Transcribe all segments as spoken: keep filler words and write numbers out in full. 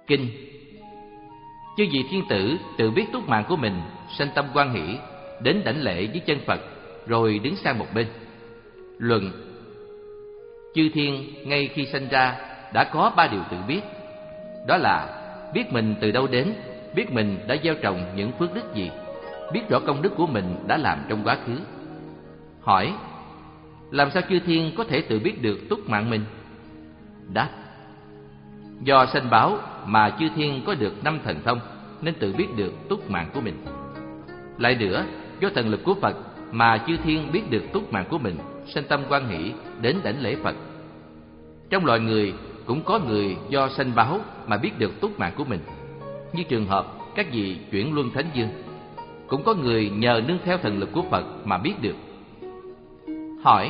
Kinh. Chư vị thiên tử tự biết túc mạng của mình, sanh tâm hoan hỷ, đến đảnh lễ với chân Phật, rồi đứng sang một bên. Luận. Chư thiên ngay khi sanh ra đã có ba điều tự biết. Đó là biết mình từ đâu đến, biết mình đã gieo trồng những phước đức gì, biết rõ công đức của mình đã làm trong quá khứ. Hỏi: làm sao chư thiên có thể tự biết được túc mạng mình? Đáp: do sanh báo mà chư thiên có được năm thần thông, nên tự biết được túc mạng của mình. Lại nữa, do thần lực của Phật mà chư thiên biết được túc mạng của mình, sanh tâm hoan hỷ, đến đảnh lễ Phật. Trong loài người cũng có người do sanh báo mà biết được túc mạng của mình, như trường hợp các vị chuyển luân thánh dương. Cũng có người nhờ nương theo thần lực của Phật mà biết được. Hỏi: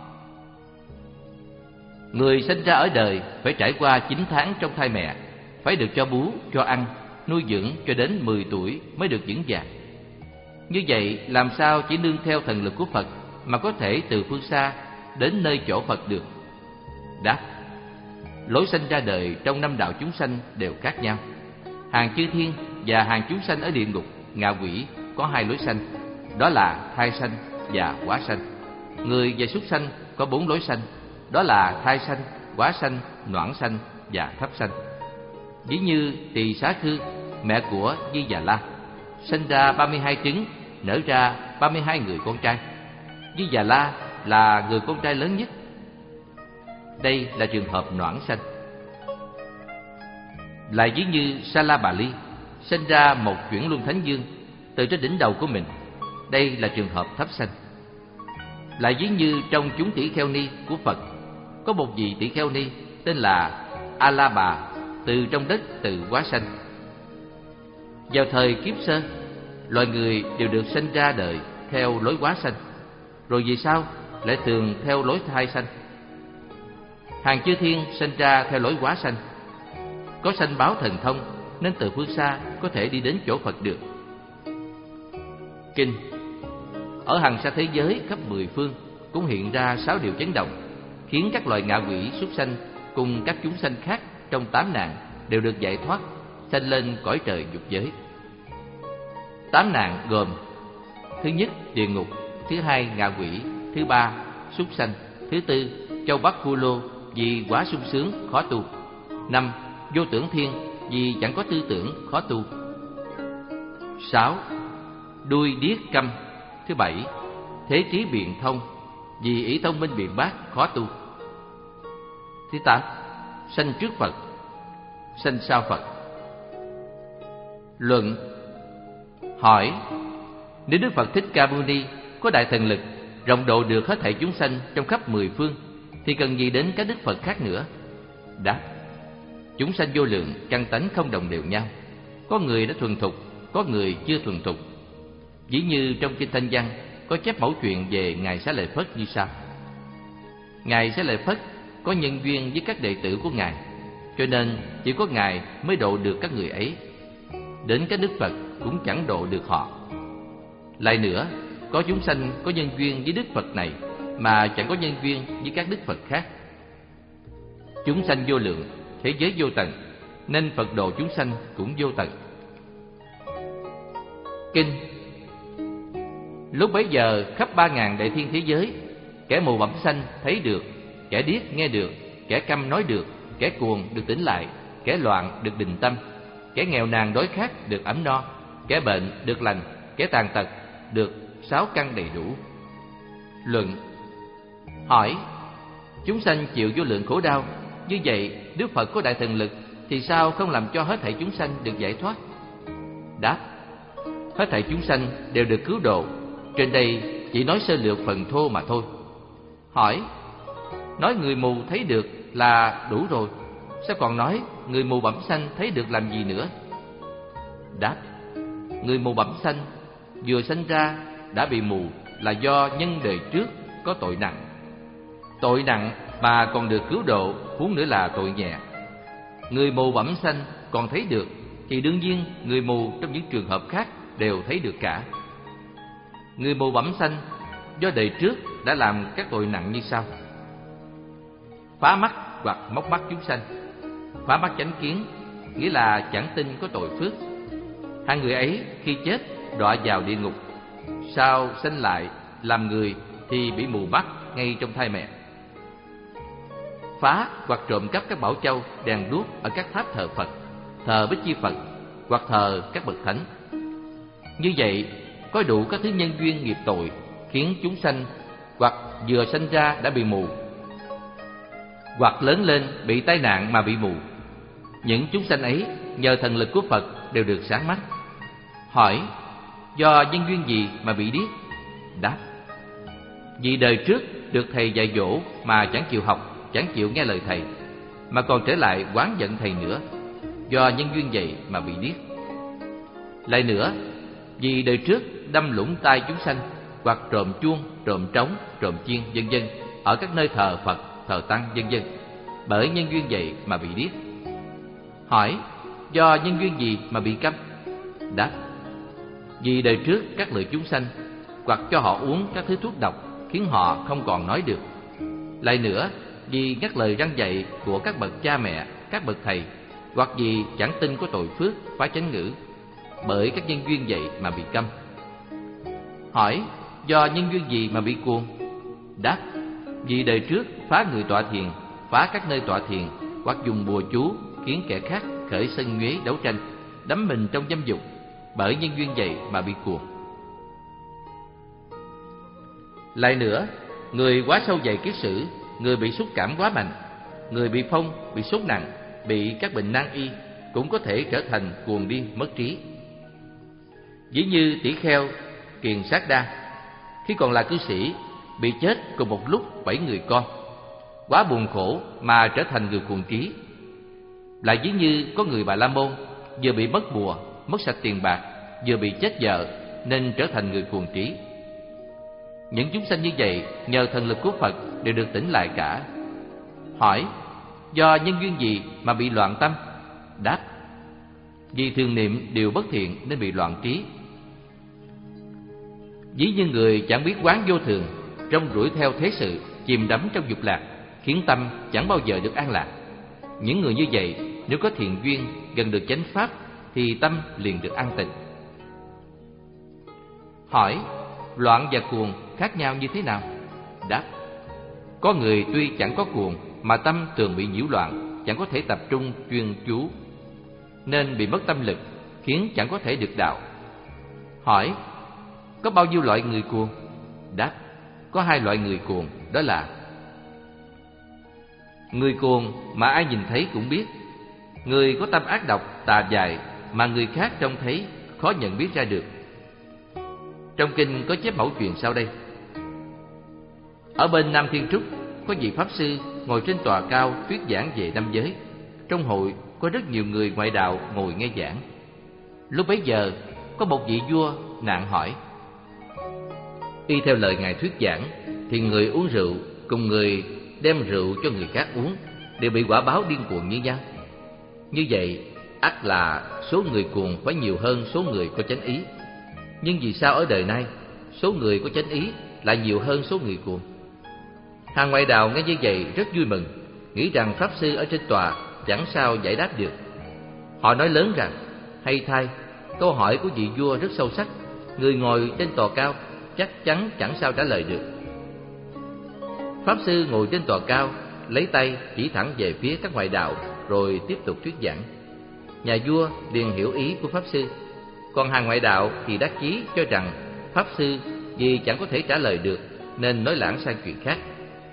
người sinh ra ở đời phải trải qua chín tháng trong thai mẹ, phải được cho bú, cho ăn, nuôi dưỡng cho đến mười tuổi mới được vững vàng. Như vậy làm sao chỉ nương theo thần lực của Phật mà có thể từ phương xa đến nơi chỗ Phật được? Đáp: lối sanh ra đời trong năm đạo chúng sanh đều khác nhau. Hàng chư thiên và hàng chúng sanh ở địa ngục, ngạ quỷ có hai lối sanh, đó là thai sanh và hóa sanh. Người và súc sanh có bốn lối sanh, đó là thai sanh, hóa sanh, noãn sanh và thấp sanh. Ví như Tỳ Xá Khư, mẹ của Di Đà La, sinh ra ba mươi hai trứng, nở ra ba mươi hai người con trai. Di Đà La là người con trai lớn nhất. Đây là trường hợp noãn sanh. Lại ví như Sa La Bà Li, sinh ra một chuyển luân thánh dương từ trên đỉnh đầu của mình. Đây là trường hợp thấp sanh. Lại ví như trong chúng tỷ kheo ni của Phật, có một vị tỷ kheo ni tên là A La Bà, từ trong đất tự hóa sanh. Vào thời kiếp sơ, loài người đều được sanh ra đời theo lối hóa sanh, rồi vì sao lại thường theo lối thai sanh? Hàng chư thiên sanh ra theo lối hóa sanh, có sanh báo thần thông nên từ phương xa có thể đi đến chỗ Phật được. Kinh. Ở hằng sa thế giới khắp mười phương cũng hiện ra sáu điều chấn động, khiến các loài ngạ quỷ, súc sanh cùng các chúng sanh khác trong tám nạn đều được giải thoát, sanh lên cõi trời dục giới. Tám nạn gồm: thứ nhất, địa ngục; thứ hai, ngạ quỷ; thứ ba, súc sanh; thứ tư, châu Bắc Khu Lô vì quá sung sướng khó tu; năm, vô tưởng thiên vì chẳng có tư tưởng khó tu; sáu, đuôi điếc câm; thứ bảy, thế trí biện thông vì ý thông minh biện bác khó tu; thứ tám, sanh trước Phật, sanh sau Phật. Luận. Hỏi: nếu Đức Phật Thích Ca Mâu Ni có đại thần lực, rộng độ được hết thảy chúng sanh trong khắp mười phương, thì cần gì đến các Đức Phật khác nữa? Đáp: chúng sanh vô lượng, căn tánh không đồng đều nhau. Có người đã thuần thục, có người chưa thuần thục. Ví như trong kinh Thanh Văn có chép mẫu chuyện về Ngài Xá Lợi Phất như sau: Ngài Xá Lợi Phất có nhân duyên với các đệ tử của Ngài, cho nên chỉ có Ngài mới độ được các người ấy. Đến các Đức Phật cũng chẳng độ được họ. Lại nữa, có chúng sanh có nhân duyên với Đức Phật này mà chẳng có nhân duyên với các Đức Phật khác. Chúng sanh vô lượng, thế giới vô tận, nên Phật độ chúng sanh cũng vô tận. Kinh. Lúc bấy giờ khắp ba ngàn đại thiên thế giới, kẻ mù bẩm sanh thấy được, kẻ điếc nghe được, kẻ câm nói được, kẻ cuồng được tỉnh lại, kẻ loạn được định tâm, kẻ nghèo nàn đói khát được ấm no, kẻ bệnh được lành, kẻ tàn tật được sáu căn đầy đủ. Luận. Hỏi: chúng sanh chịu vô lượng khổ đau, như vậy Đức Phật có đại thần lực thì sao không làm cho hết thảy chúng sanh được giải thoát? Đáp: hết thảy chúng sanh đều được cứu độ. Trên đây chỉ nói sơ lược phần thô mà thôi. Hỏi: nói người mù thấy được là đủ rồi, sao còn nói người mù bẩm sanh thấy được làm gì nữa? Đáp: người mù bẩm sanh vừa sanh ra đã bị mù là do nhân đời trước có tội nặng. Tội nặng mà còn được cứu độ, huống nữa là tội nhẹ. Người mù bẩm sanh còn thấy được thì đương nhiên người mù trong những trường hợp khác đều thấy được cả. Người mù bẩm sanh do đời trước đã làm các tội nặng như sau: phá mắt hoặc móc mắt chúng sanh, phá mắt chánh kiến, nghĩa là chẳng tin có tội phước. Hai người ấy khi chết đọa vào địa ngục, sau sanh lại làm người thì bị mù mắt ngay trong thai mẹ. Phá hoặc trộm cắp các bảo châu, đèn đuốc ở các tháp thờ Phật, thờ Bích Chi Phật hoặc thờ các bậc thánh. Như vậy có đủ các thứ nhân duyên nghiệp tội khiến chúng sanh hoặc vừa sanh ra đã bị mù, hoặc lớn lên bị tai nạn mà bị mù. Những chúng sanh ấy nhờ thần lực của Phật đều được sáng mắt. Hỏi: do nhân duyên gì mà bị điếc? Đáp: vì đời trước được thầy dạy dỗ mà chẳng chịu học, chẳng chịu nghe lời thầy, mà còn trở lại oán giận thầy nữa, do nhân duyên vậy mà bị điếc. Lại nữa, vì đời trước đâm lũng tai chúng sanh, hoặc trộm chuông, trộm trống, trộm chiên, vân vân ở các nơi thờ Phật, thờ tăng, vân vân, bởi nhân duyên vậy mà bị điếc. Hỏi: do nhân duyên gì mà bị câm? Đáp: vì đời trước các lợi chúng sanh hoặc cho họ uống các thứ thuốc độc khiến họ không còn nói được. Lại nữa, vì ngắt lời răn dạy của các bậc cha mẹ, các bậc thầy, hoặc vì chẳng tin có tội phước, phá chánh ngữ, bởi các nhân duyên vậy mà bị câm. Hỏi: do nhân duyên gì mà bị cuồng? Đáp: vì đời trước phá người tọa thiền, phá các nơi tọa thiền, hoặc dùng bùa chú khiến kẻ khác khởi sân nhuế đấu tranh, đắm mình trong dâm dục, bởi nhân duyên vậy mà bị cuồng. Lại nữa, người quá sâu dày kiết sử, người bị xúc cảm quá mạnh, người bị phong, bị sốt nặng, bị các bệnh nan y cũng có thể trở thành cuồng điên mất trí. Ví như tỷ kheo Kiền Sát Đa, khi còn là cư sĩ, bị chết cùng một lúc bảy người con, quá buồn khổ mà trở thành người cuồng trí. Lại ví như có người Bà La Môn vừa bị mất bùa, mất sạch tiền bạc, vừa bị chết vợ nên trở thành người cuồng trí. Những chúng sanh như vậy nhờ thần lực của Phật đều được tỉnh lại cả. Hỏi: do nhân duyên gì mà bị loạn tâm? Đáp: vì thường niệm điều bất thiện nên bị loạn trí. Ví như người chẳng biết quán vô thường, rong ruổi theo thế sự, chìm đắm trong dục lạc, khiến tâm chẳng bao giờ được an lạc. Những người như vậy nếu có thiện duyên gần được chánh pháp thì tâm liền được an tịnh. Hỏi: loạn và cuồng khác nhau như thế nào? Đáp: có người tuy chẳng có cuồng mà tâm thường bị nhiễu loạn, chẳng có thể tập trung chuyên chú, nên bị mất tâm lực, khiến chẳng có thể được đạo. Hỏi: có bao nhiêu loại người cuồng? Đáp: có hai loại người cuồng, đó là người cuồng mà ai nhìn thấy cũng biết, người có tâm ác độc tà dại mà người khác trông thấy khó nhận biết ra được. Trong kinh có chép mẫu chuyện sau đây. Ở bên Nam Thiên Trúc có vị pháp sư ngồi trên tòa cao thuyết giảng về năm giới. Trong hội có rất nhiều người ngoại đạo ngồi nghe giảng. Lúc bấy giờ có một vị vua nạn hỏi. Y theo lời ngài thuyết giảng thì người uống rượu cùng người đem rượu cho người khác uống đều bị quả báo điên cuồng như nhau. Như vậy ắt là số người cuồng phải nhiều hơn số người có chánh ý. Nhưng vì sao ở đời nay số người có chánh ý lại nhiều hơn số người cuồng? Hàng ngoại đạo nghe như vậy rất vui mừng, nghĩ rằng pháp sư ở trên tòa chẳng sao giải đáp được. Họ nói lớn rằng: hay thay, câu hỏi của vị vua rất sâu sắc, người ngồi trên tòa cao chắc chắn chẳng sao trả lời được. Pháp sư ngồi trên tòa cao lấy tay chỉ thẳng về phía các ngoại đạo rồi tiếp tục thuyết giảng. Nhà vua liền hiểu ý của pháp sư, còn hàng ngoại đạo thì đắc chí cho rằng pháp sư vì chẳng có thể trả lời được nên nói lãng sang chuyện khác.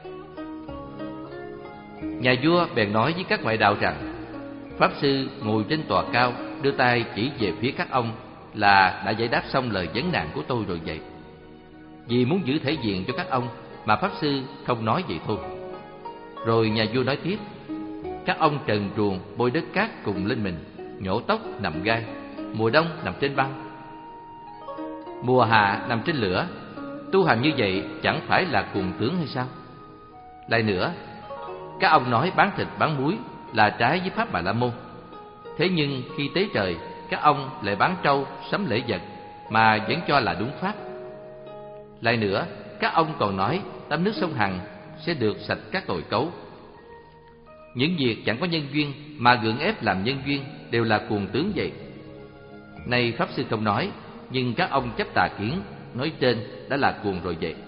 Nhà vua bèn nói với các ngoại đạo rằng: pháp sư ngồi trên tòa cao đưa tay chỉ về phía các ông là đã giải đáp xong lời vấn nạn của tôi rồi vậy. Vì muốn giữ thể diện cho các ông mà pháp sư không nói vậy thôi. Rồi nhà vua nói tiếp: các ông trần truồng bôi đất cát cùng lên mình, nhổ tóc nằm gai, mùa đông nằm trên băng, mùa hạ nằm trên lửa, tu hành như vậy chẳng phải là cuồng tướng hay sao? Lại nữa, các ông nói bán thịt bán muối là trái với pháp Bà La Môn, thế nhưng khi tế trời các ông lại bán trâu sắm lễ vật mà vẫn cho là đúng pháp. Lại nữa, các ông còn nói tắm nước sông Hằng sẽ được sạch các tội cấu. Những việc chẳng có nhân duyên mà gượng ép làm nhân duyên đều là cuồng tướng vậy. Nay Pháp Sư không nói, nhưng các ông chấp tà kiến nói trên đã là cuồng rồi vậy.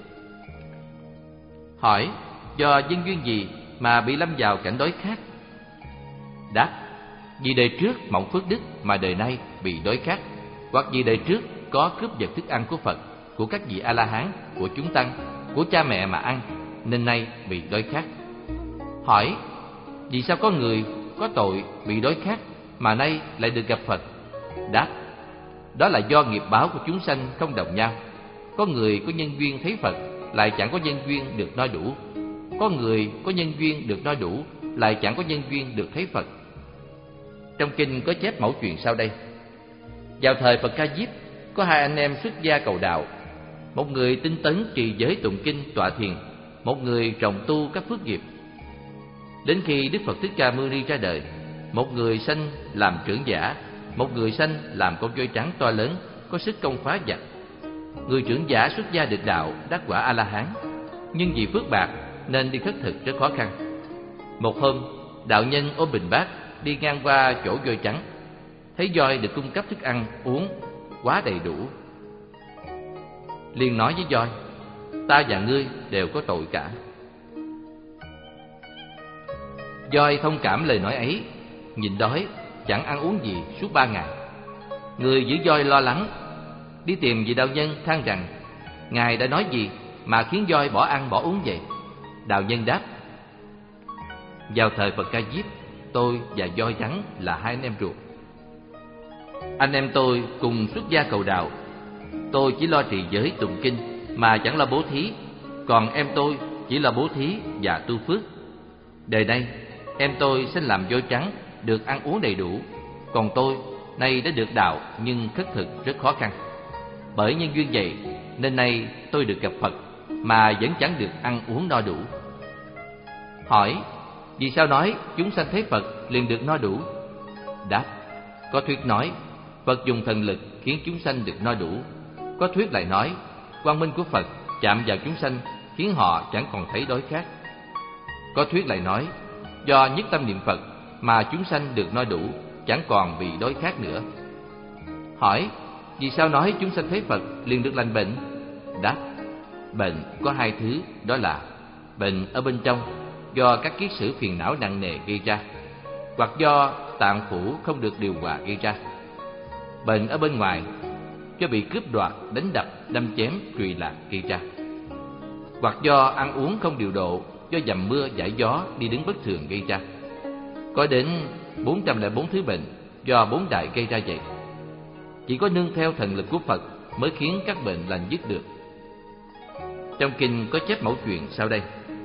Hỏi, do nhân duyên gì mà bị lâm vào cảnh đói khát? Đáp, vì đời trước mộng phước đức mà đời nay bị đói khát, hoặc vì đời trước có cướp giật thức ăn của Phật, của các vị A-la-hán, của chúng tăng, của cha mẹ mà ăn, nên nay bị đói khát. Hỏi, vì sao có người có tội bị đói khát mà nay lại được gặp Phật? Đáp, đó là do nghiệp báo của chúng sanh không đồng nhau. Có người có nhân duyên thấy Phật lại chẳng có nhân duyên được no đủ. Có người có nhân duyên được no đủ lại chẳng có nhân duyên được thấy Phật. Trong kinh có chép mẫu chuyện sau đây. Vào thời Phật Ca Diếp, có hai anh em xuất gia cầu đạo. Một người tinh tấn trì giới tụng kinh tọa thiền, một người trồng tu các phước nghiệp. Đến khi Đức Phật Thích Ca Mâu Ni ra đời, một người sanh làm trưởng giả, một người sanh làm con voi trắng to lớn, có sức công phá giặc. Người trưởng giả xuất gia được đạo, đắc quả A-la-hán, nhưng vì phước bạc nên đi khất thực rất khó khăn. Một hôm, đạo nhân ôm bình bát đi ngang qua chỗ voi trắng, thấy voi được cung cấp thức ăn uống quá đầy đủ, liền nói với voi: ta và ngươi đều có tội cả. Voi thông cảm lời nói ấy, nhịn đói chẳng ăn uống gì suốt ba ngày. Người giữ voi lo lắng, đi tìm vị đạo nhân than rằng: ngài đã nói gì mà khiến voi bỏ ăn bỏ uống vậy? Đạo nhân đáp: vào thời Phật Ca Diếp, tôi và voi trắng là hai anh em ruột. Anh em tôi cùng xuất gia cầu đạo. Tôi chỉ lo trì giới tụng kinh mà chẳng lo bố thí, còn em tôi chỉ lo bố thí và tu phước. Đời nay em tôi sinh làm voi trắng, được ăn uống đầy đủ, còn tôi nay đã được đạo nhưng khất thực rất khó khăn. Bởi nhân duyên vậy nên nay tôi được gặp Phật mà vẫn chẳng được ăn uống no đủ. Hỏi, vì sao nói chúng sanh thấy Phật liền được no đủ? Đáp, có thuyết nói Phật dùng thần lực khiến chúng sanh được no đủ. Có thuyết lại nói quang minh của Phật chạm vào chúng sanh khiến họ chẳng còn thấy đói khát. Có thuyết lại nói do nhất tâm niệm Phật mà chúng sanh được no đủ, chẳng còn bị đói khát nữa. Hỏi, vì sao nói chúng sanh thấy Phật liền được lành bệnh? Đáp, bệnh có hai thứ, đó là bệnh ở bên trong do các kiết sử phiền não nặng nề gây ra, hoặc do tạng phủ không được điều hòa gây ra. Bệnh ở bên ngoài do bị cướp đoạt, đánh đập, đâm chém, trùy lạc gây ra, hoặc do ăn uống không điều độ, do dầm mưa giải gió đi đứng bất thường gây ra. Có đến bốn trăm lẻ bốn thứ bệnh do bốn đại gây ra vậy. Chỉ có nương theo thần lực của Phật mới khiến các bệnh lành dứt được. Trong kinh có chép mẫu chuyện sau đây.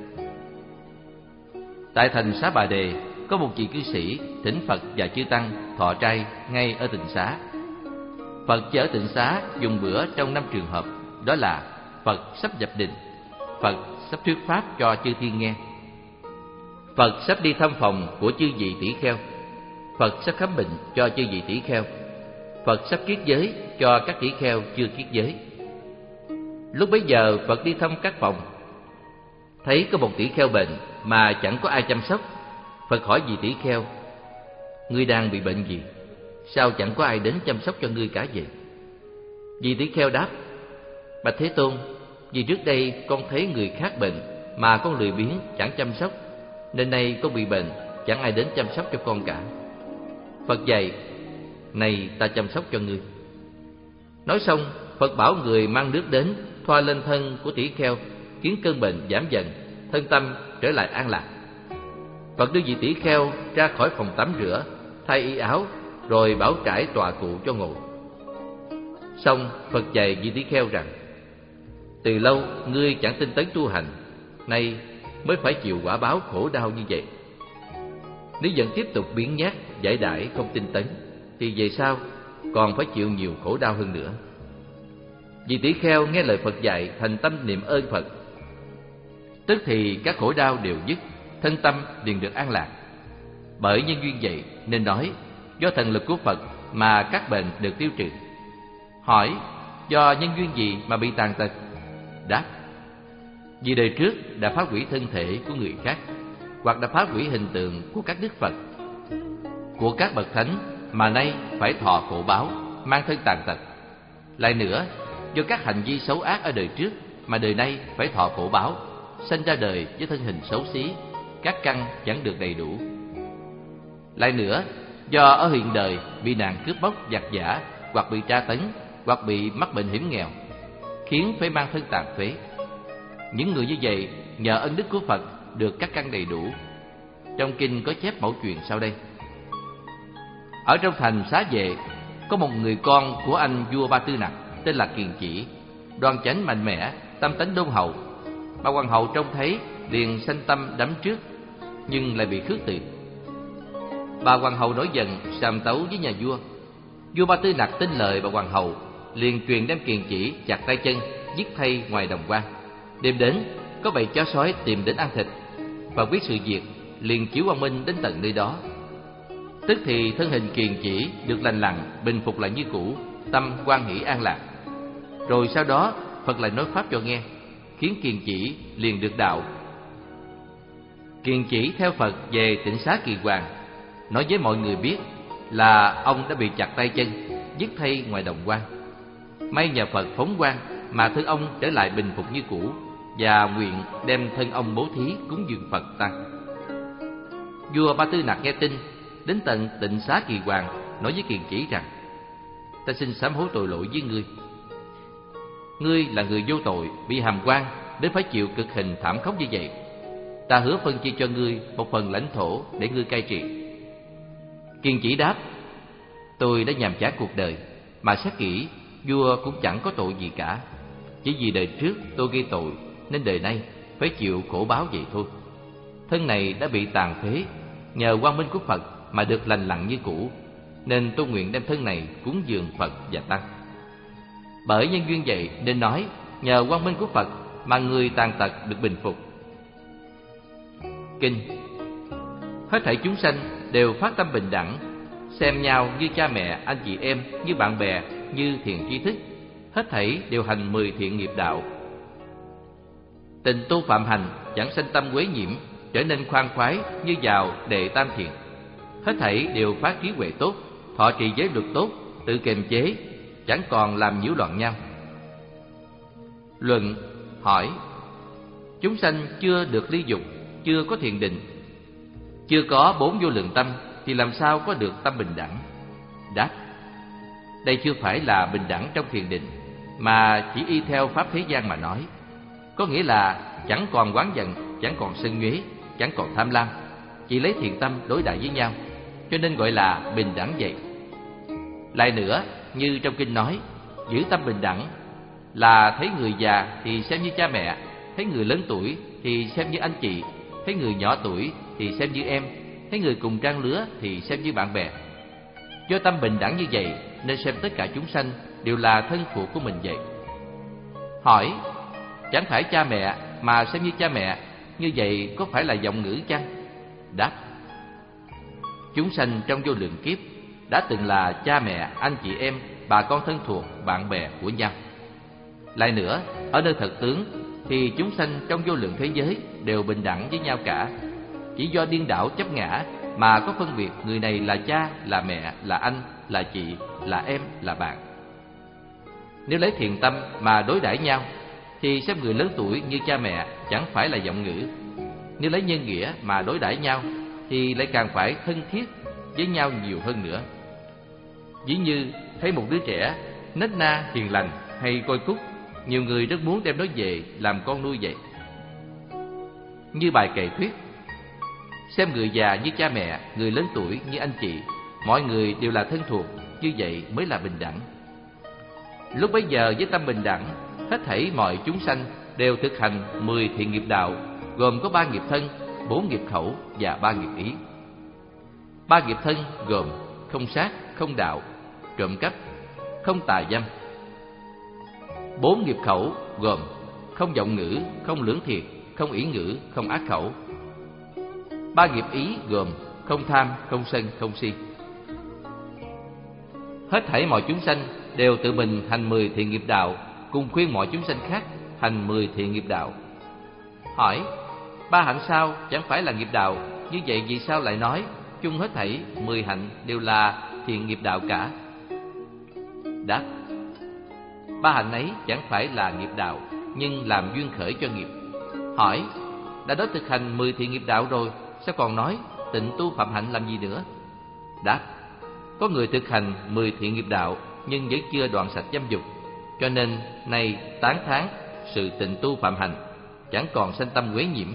Tại thành Xá Bà Đề có một vị cư sĩ thỉnh Phật và chư tăng thọ trai ngay ở tịnh xá. Phật cho ở tịnh xá dùng bữa trong năm trường hợp, đó là Phật sắp nhập định, Phật sắp thuyết pháp cho chư thiên nghe, Phật sắp đi thăm phòng của chư vị tỷ kheo, Phật sắp khám bệnh cho chư vị tỷ kheo, Phật sắp kiết giới cho các tỷ kheo chưa kiết giới. Lúc bấy giờ Phật đi thăm các phòng, thấy có một tỷ kheo bệnh mà chẳng có ai chăm sóc. Phật hỏi vị tỷ kheo: ngươi đang bị bệnh gì? Sao chẳng có ai đến chăm sóc cho ngươi cả vậy? Vị tỷ kheo đáp: bạch Thế Tôn, vì trước đây con thấy người khác bệnh mà con lười biếng chẳng chăm sóc, nên nay con bị bệnh chẳng ai đến chăm sóc cho con cả. Phật dạy: này ta chăm sóc cho ngươi. Nói xong, Phật bảo người mang nước đến thoa lên thân của tỷ kheo, khiến cơn bệnh giảm dần, thân tâm trở lại an lạc. Phật đưa vị tỷ kheo ra khỏi phòng tắm rửa, thay y áo, rồi bảo trải tọa cụ cho ngồi. Xong, Phật dạy vị tỷ kheo rằng: từ lâu ngươi chẳng tinh tấn tu hành, nay mới phải chịu quả báo khổ đau như vậy. Nếu vẫn tiếp tục biếng nhác, giải đãi không tinh tấn, thì về sau còn phải chịu nhiều khổ đau hơn nữa. Vị tỷ kheo nghe lời Phật dạy, thành tâm niệm ơn Phật, tức thì các khổ đau đều dứt, thân tâm liền được an lạc. Bởi nhân duyên vậy nên nói do thần lực của Phật mà các bệnh được tiêu trừ. Hỏi, do nhân duyên gì mà bị tàn tật? Đáp, vì đời trước đã phá hủy thân thể của người khác, hoặc đã phá hủy hình tượng của các đức Phật, của các bậc thánh mà nay phải thọ khổ báo, mang thân tàn tật. Lại nữa, do các hành vi xấu ác ở đời trước mà đời nay phải thọ khổ báo, sanh ra đời với thân hình xấu xí, các căn chẳng được đầy đủ. Lại nữa, do ở hiện đời bị nạn cướp bóc giặc giả, hoặc bị tra tấn, hoặc bị mắc bệnh hiểm nghèo, khiến phải mang thân tàn phế. Những người như vậy nhờ ân đức của Phật được các căn đầy đủ. Trong kinh có chép mẫu chuyện sau đây. Ở trong thành Xá Vệ có một người con của anh vua Ba Tư Nặc tên là Kiền Chỉ, đoan chánh mạnh mẽ, tâm tánh đôn hậu. Bà hoàng hậu trông thấy liền sanh tâm đắm trước, nhưng lại bị khước từ. Bà hoàng hậu nổi giận sàm tấu với nhà vua. Vua Ba Tư Nặc tin lời bà hoàng hậu, liền truyền đem Kiền Chỉ chặt tay chân, giết thay ngoài đồng quan. Đêm đến, có bầy chó sói tìm đến ăn thịt, và biết sự việc liền chiếu quang minh đến tận nơi đó. Tức thì thân hình Kiền Chỉ được lành lặn, bình phục lại như cũ, tâm hoan hỷ an lạc. Rồi sau đó Phật lại nói pháp cho nghe, khiến Kiền Chỉ liền được đạo. Kiền Chỉ theo Phật về Tịnh Xá Kỳ Hoàng, nói với mọi người biết là ông đã bị chặt tay chân, giết thay ngoài đồng quan. May nhờ Phật phóng quang mà thân ông trở lại bình phục như cũ, và nguyện đem thân ông bố thí cúng dường Phật tăng. Vua Ba Tư Nặc nghe tin, đến tận Tịnh Xá Kỳ Hoàng, nói với Kiền Chỉ rằng: Ta xin sám hối tội lỗi với ngươi. Ngươi là người vô tội, bị hàm quan đến phải chịu cực hình thảm khốc như vậy. Ta hứa phân chia cho ngươi một phần lãnh thổ để ngươi cai trị. Kiền Chỉ đáp: Tôi đã nhàm chán cuộc đời, mà xét kỹ, vua cũng chẳng có tội gì cả. Chỉ vì đời trước tôi gây tội, nên đời nay phải chịu khổ báo vậy thôi. Thân này đã bị tàn phế, nhờ quang minh của Phật mà được lành lặn như cũ, nên tôi nguyện đem thân này cúng dường Phật và tăng. Bởi nhân duyên vậy nên nói, nhờ quang minh của Phật mà người tàn tật được bình phục. Kinh: Hết thảy chúng sanh đều phát tâm bình đẳng, xem nhau như cha mẹ, anh chị em, như bạn bè, như thiền tri thức. Hết thảy đều hành mười thiện nghiệp đạo. Tình tu phạm hành chẳng sanh tâm quấy nhiễm, trở nên khoan khoái như vào đệ tam thiền. Hết thảy đều phát trí huệ tốt, thọ trì giới luật tốt, tự kiềm chế, chẳng còn làm nhiễu loạn nhau. Luận: Hỏi: Chúng sanh chưa được ly dục, chưa có thiền định, chưa có bốn vô lượng tâm, thì làm sao có được tâm bình đẳng? Đáp: Đây chưa phải là bình đẳng trong thiền định, mà chỉ y theo pháp thế gian mà nói. Có nghĩa là chẳng còn oán giận, chẳng còn sân nhuế, chẳng còn tham lam, chỉ lấy thiện tâm đối đãi với nhau, cho nên gọi là bình đẳng vậy. Lại nữa, như trong kinh nói, giữ tâm bình đẳng là thấy người già thì xem như cha mẹ, thấy người lớn tuổi thì xem như anh chị, thấy người nhỏ tuổi thì xem như em, thấy người cùng trang lứa thì xem như bạn bè. Do tâm bình đẳng như vậy nên xem tất cả chúng sanh đều là thân phụ của mình vậy. Hỏi: Chẳng phải cha mẹ mà xem như cha mẹ, như vậy có phải là vọng ngữ chăng? Đáp: Chúng sanh trong vô lượng kiếp đã từng là cha mẹ, anh chị em, bà con thân thuộc, bạn bè của nhau. Lại nữa, ở nơi thật tướng thì chúng sanh trong vô lượng thế giới đều bình đẳng với nhau cả. Chỉ do điên đảo chấp ngã mà có phân biệt người này là cha, là mẹ, là anh, là chị, là em, là bạn. Nếu lấy thiện tâm mà đối đãi nhau thì xem người lớn tuổi như cha mẹ chẳng phải là vọng ngữ. Nếu lấy nhân nghĩa mà đối đãi nhau thì lại càng phải thân thiết với nhau nhiều hơn nữa. Ví như thấy một đứa trẻ nết na hiền lành hay coi cúc, nhiều người rất muốn đem nó về làm con nuôi vậy. Như bài kệ thuyết: Xem người già như cha mẹ, người lớn tuổi như anh chị, mọi người đều là thân thuộc, như vậy mới là bình đẳng. Lúc bấy giờ với tâm bình đẳng, hết thảy mọi chúng sanh đều thực hành mười thiện nghiệp đạo, gồm có ba nghiệp thân, bốn nghiệp khẩu và ba nghiệp ý. Ba nghiệp thân gồm không sát, không đạo, trộm cắp, không tà dâm. Bốn nghiệp khẩu gồm không vọng ngữ, không lưỡng thiệt, không ỷ ngữ, không ác khẩu. Ba nghiệp ý gồm không tham, không sân, không si. Hết thảy mọi chúng sanh đều tự mình hành mười thiện nghiệp đạo, cùng khuyên mọi chúng sanh khác hành mười thiện nghiệp đạo. Hỏi: Ba hạnh sao chẳng phải là nghiệp đạo, như vậy vì sao lại nói chung hết thảy mười hạnh đều là thiện nghiệp đạo cả? Đáp: ba hạnh ấy chẳng phải là nghiệp đạo, nhưng làm duyên khởi cho nghiệp. Hỏi: đã nói thực hành mười thiện nghiệp đạo rồi, sao còn nói tịnh tu phạm hạnh làm gì nữa? Đáp: có người thực hành mười thiện nghiệp đạo nhưng vẫn chưa đoạn sạch dâm dục, cho nên nay tán thán sự tịnh tu phạm hạnh, chẳng còn sanh tâm quấy nhiễm.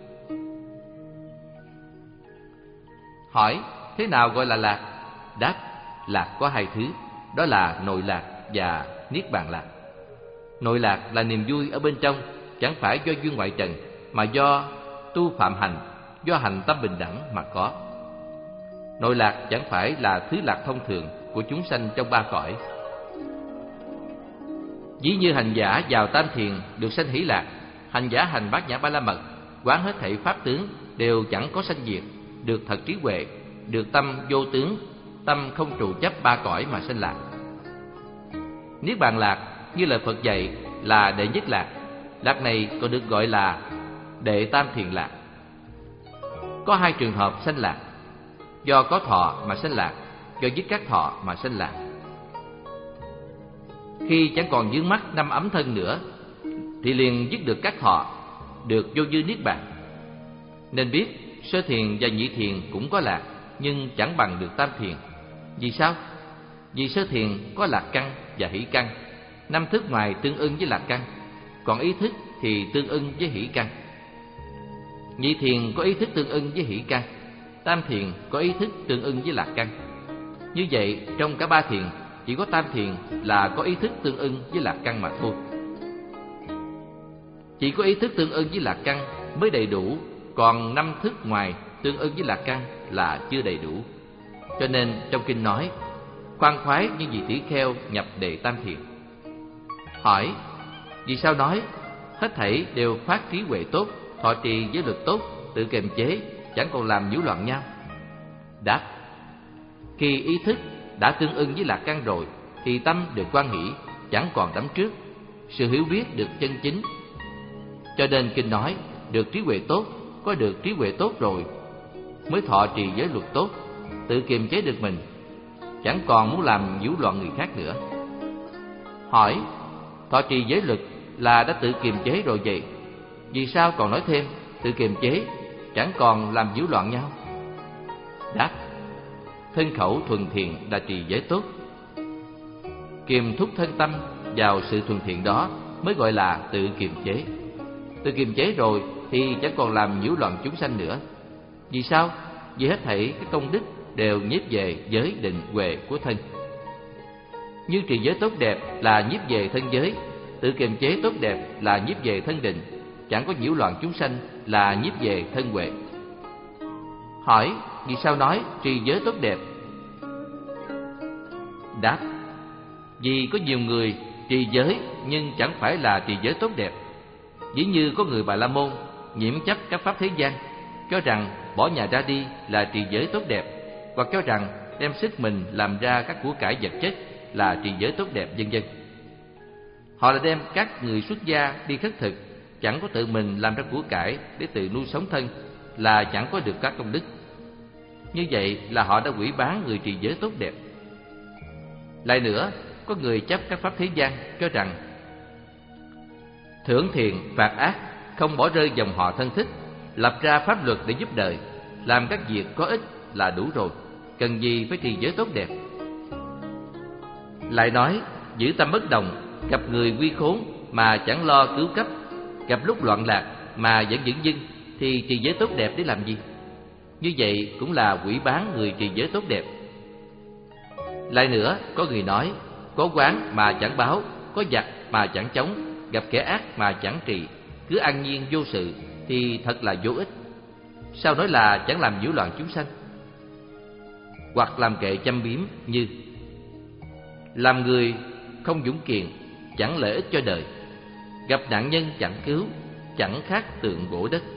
Hỏi: thế nào gọi là lạc? Đáp: lạc có hai thứ, đó là nội lạc và niết bàn lạc. Nội lạc là niềm vui ở bên trong, chẳng phải do duyên ngoại trần, mà do tu phạm hành, do hành tâm bình đẳng mà có. Nội lạc chẳng phải là thứ lạc thông thường của chúng sanh trong ba cõi. Ví như hành giả vào tam thiền được sanh hỷ lạc, hành giả hành bát nhã ba la mật, quán hết thảy pháp tướng đều chẳng có sanh diệt, được thật trí huệ, được tâm vô tướng, tâm không trụ chấp ba cõi mà sanh lạc. Niết bàn lạc như lời Phật dạy là đệ nhất lạc. Lạc này còn được gọi là đệ tam thiền lạc. Có hai trường hợp sanh lạc: do có thọ mà sanh lạc, do dứt các thọ mà sanh lạc. Khi chẳng còn vướng mắc năm ấm thân nữa thì liền dứt được các thọ, được vô dư niết bàn. Nên biết sơ thiền và nhị thiền cũng có lạc, nhưng chẳng bằng được tam thiền. Vì sao? Vì sơ thiền có lạc căn và hỷ căn, năm thức ngoài tương ưng với lạc căn, còn ý thức thì tương ưng với hỷ căn. Nhị thiền có ý thức tương ưng với hỷ căn, tam thiền có ý thức tương ưng với lạc căn. Như vậy trong cả ba thiền, chỉ có tam thiền là có ý thức tương ưng với lạc căn mà thôi. Chỉ có ý thức tương ưng với lạc căn mới đầy đủ, còn năm thức ngoài tương ưng với lạc căn là chưa đầy đủ. Cho nên trong kinh nói: khoan khoái như vị tỷ kheo nhập đệ tam thiền. Hỏi: vì sao nói hết thảy đều phát trí huệ tốt, thọ trì giới luật tốt, tự kiềm chế, chẳng còn làm nhiễu loạn nhau? Đáp: khi ý thức đã tương ưng với lạc căn rồi thì tâm được quan hỷ, chẳng còn đắm trước, sự hiểu biết được chân chính. Cho nên kinh nói được trí huệ tốt, có được trí huệ tốt rồi mới thọ trì giới luật tốt, tự kiềm chế được mình, chẳng còn muốn làm nhiễu loạn người khác nữa. Hỏi: thọ trì giới luật là đã tự kiềm chế rồi vậy, vì sao còn nói thêm tự kiềm chế, chẳng còn làm nhiễu loạn nhau? Đáp: thân khẩu thuần thiện là trì giới tốt, kiềm thúc thân tâm vào sự thuần thiện đó mới gọi là tự kiềm chế. Tự kiềm chế rồi thì chẳng còn làm nhiễu loạn chúng sanh nữa. Vì sao? Vì hết thảy các công đức đều nhiếp về giới định huệ của thân. Như trì giới tốt đẹp là nhiếp về thân giới, tự kiềm chế tốt đẹp là nhiếp về thân định, chẳng có nhiễu loạn chúng sanh là nhiếp về thân huệ. Hỏi: vì sao nói trì giới tốt đẹp? Đáp: vì có nhiều người trì giới nhưng chẳng phải là trì giới tốt đẹp. Ví như có người Bà La Môn nhiễm chấp các pháp thế gian, cho rằng bỏ nhà ra đi là trì giới tốt đẹp, hoặc cho rằng đem sức mình làm ra các của cải vật chất là trì giới tốt đẹp, vân vân. Họ là đem các người xuất gia đi khất thực, chẳng có tự mình làm ra của cải để tự nuôi sống thân, là chẳng có được các công đức. Như vậy là họ đã hủy bán người trì giới tốt đẹp. Lại nữa, có người chấp các pháp thế gian, cho rằng thưởng thiện phạt ác, không bỏ rơi dòng họ thân thích, lập ra pháp luật để giúp đời, làm các việc có ích là đủ rồi, cần gì phải trì giới tốt đẹp. Lại nói giữ tâm bất động, gặp người nguy khốn mà chẳng lo cứu cấp, gặp lúc loạn lạc mà vẫn vững dưng, thì trì giới tốt đẹp để làm gì? Như vậy cũng là hủy bán người trì giới tốt đẹp. Lại nữa, có người nói có quán mà chẳng báo, có giặc mà chẳng chống, gặp kẻ ác mà chẳng trị, cứ an nhiên vô sự, thì thật là vô ích. Sao nói là chẳng làm nhiễu loạn chúng sanh? Hoặc làm kệ châm biếm như: làm người không dũng kiện, chẳng lợi ích cho đời, gặp nạn nhân chẳng cứu, chẳng khác tượng gỗ đất.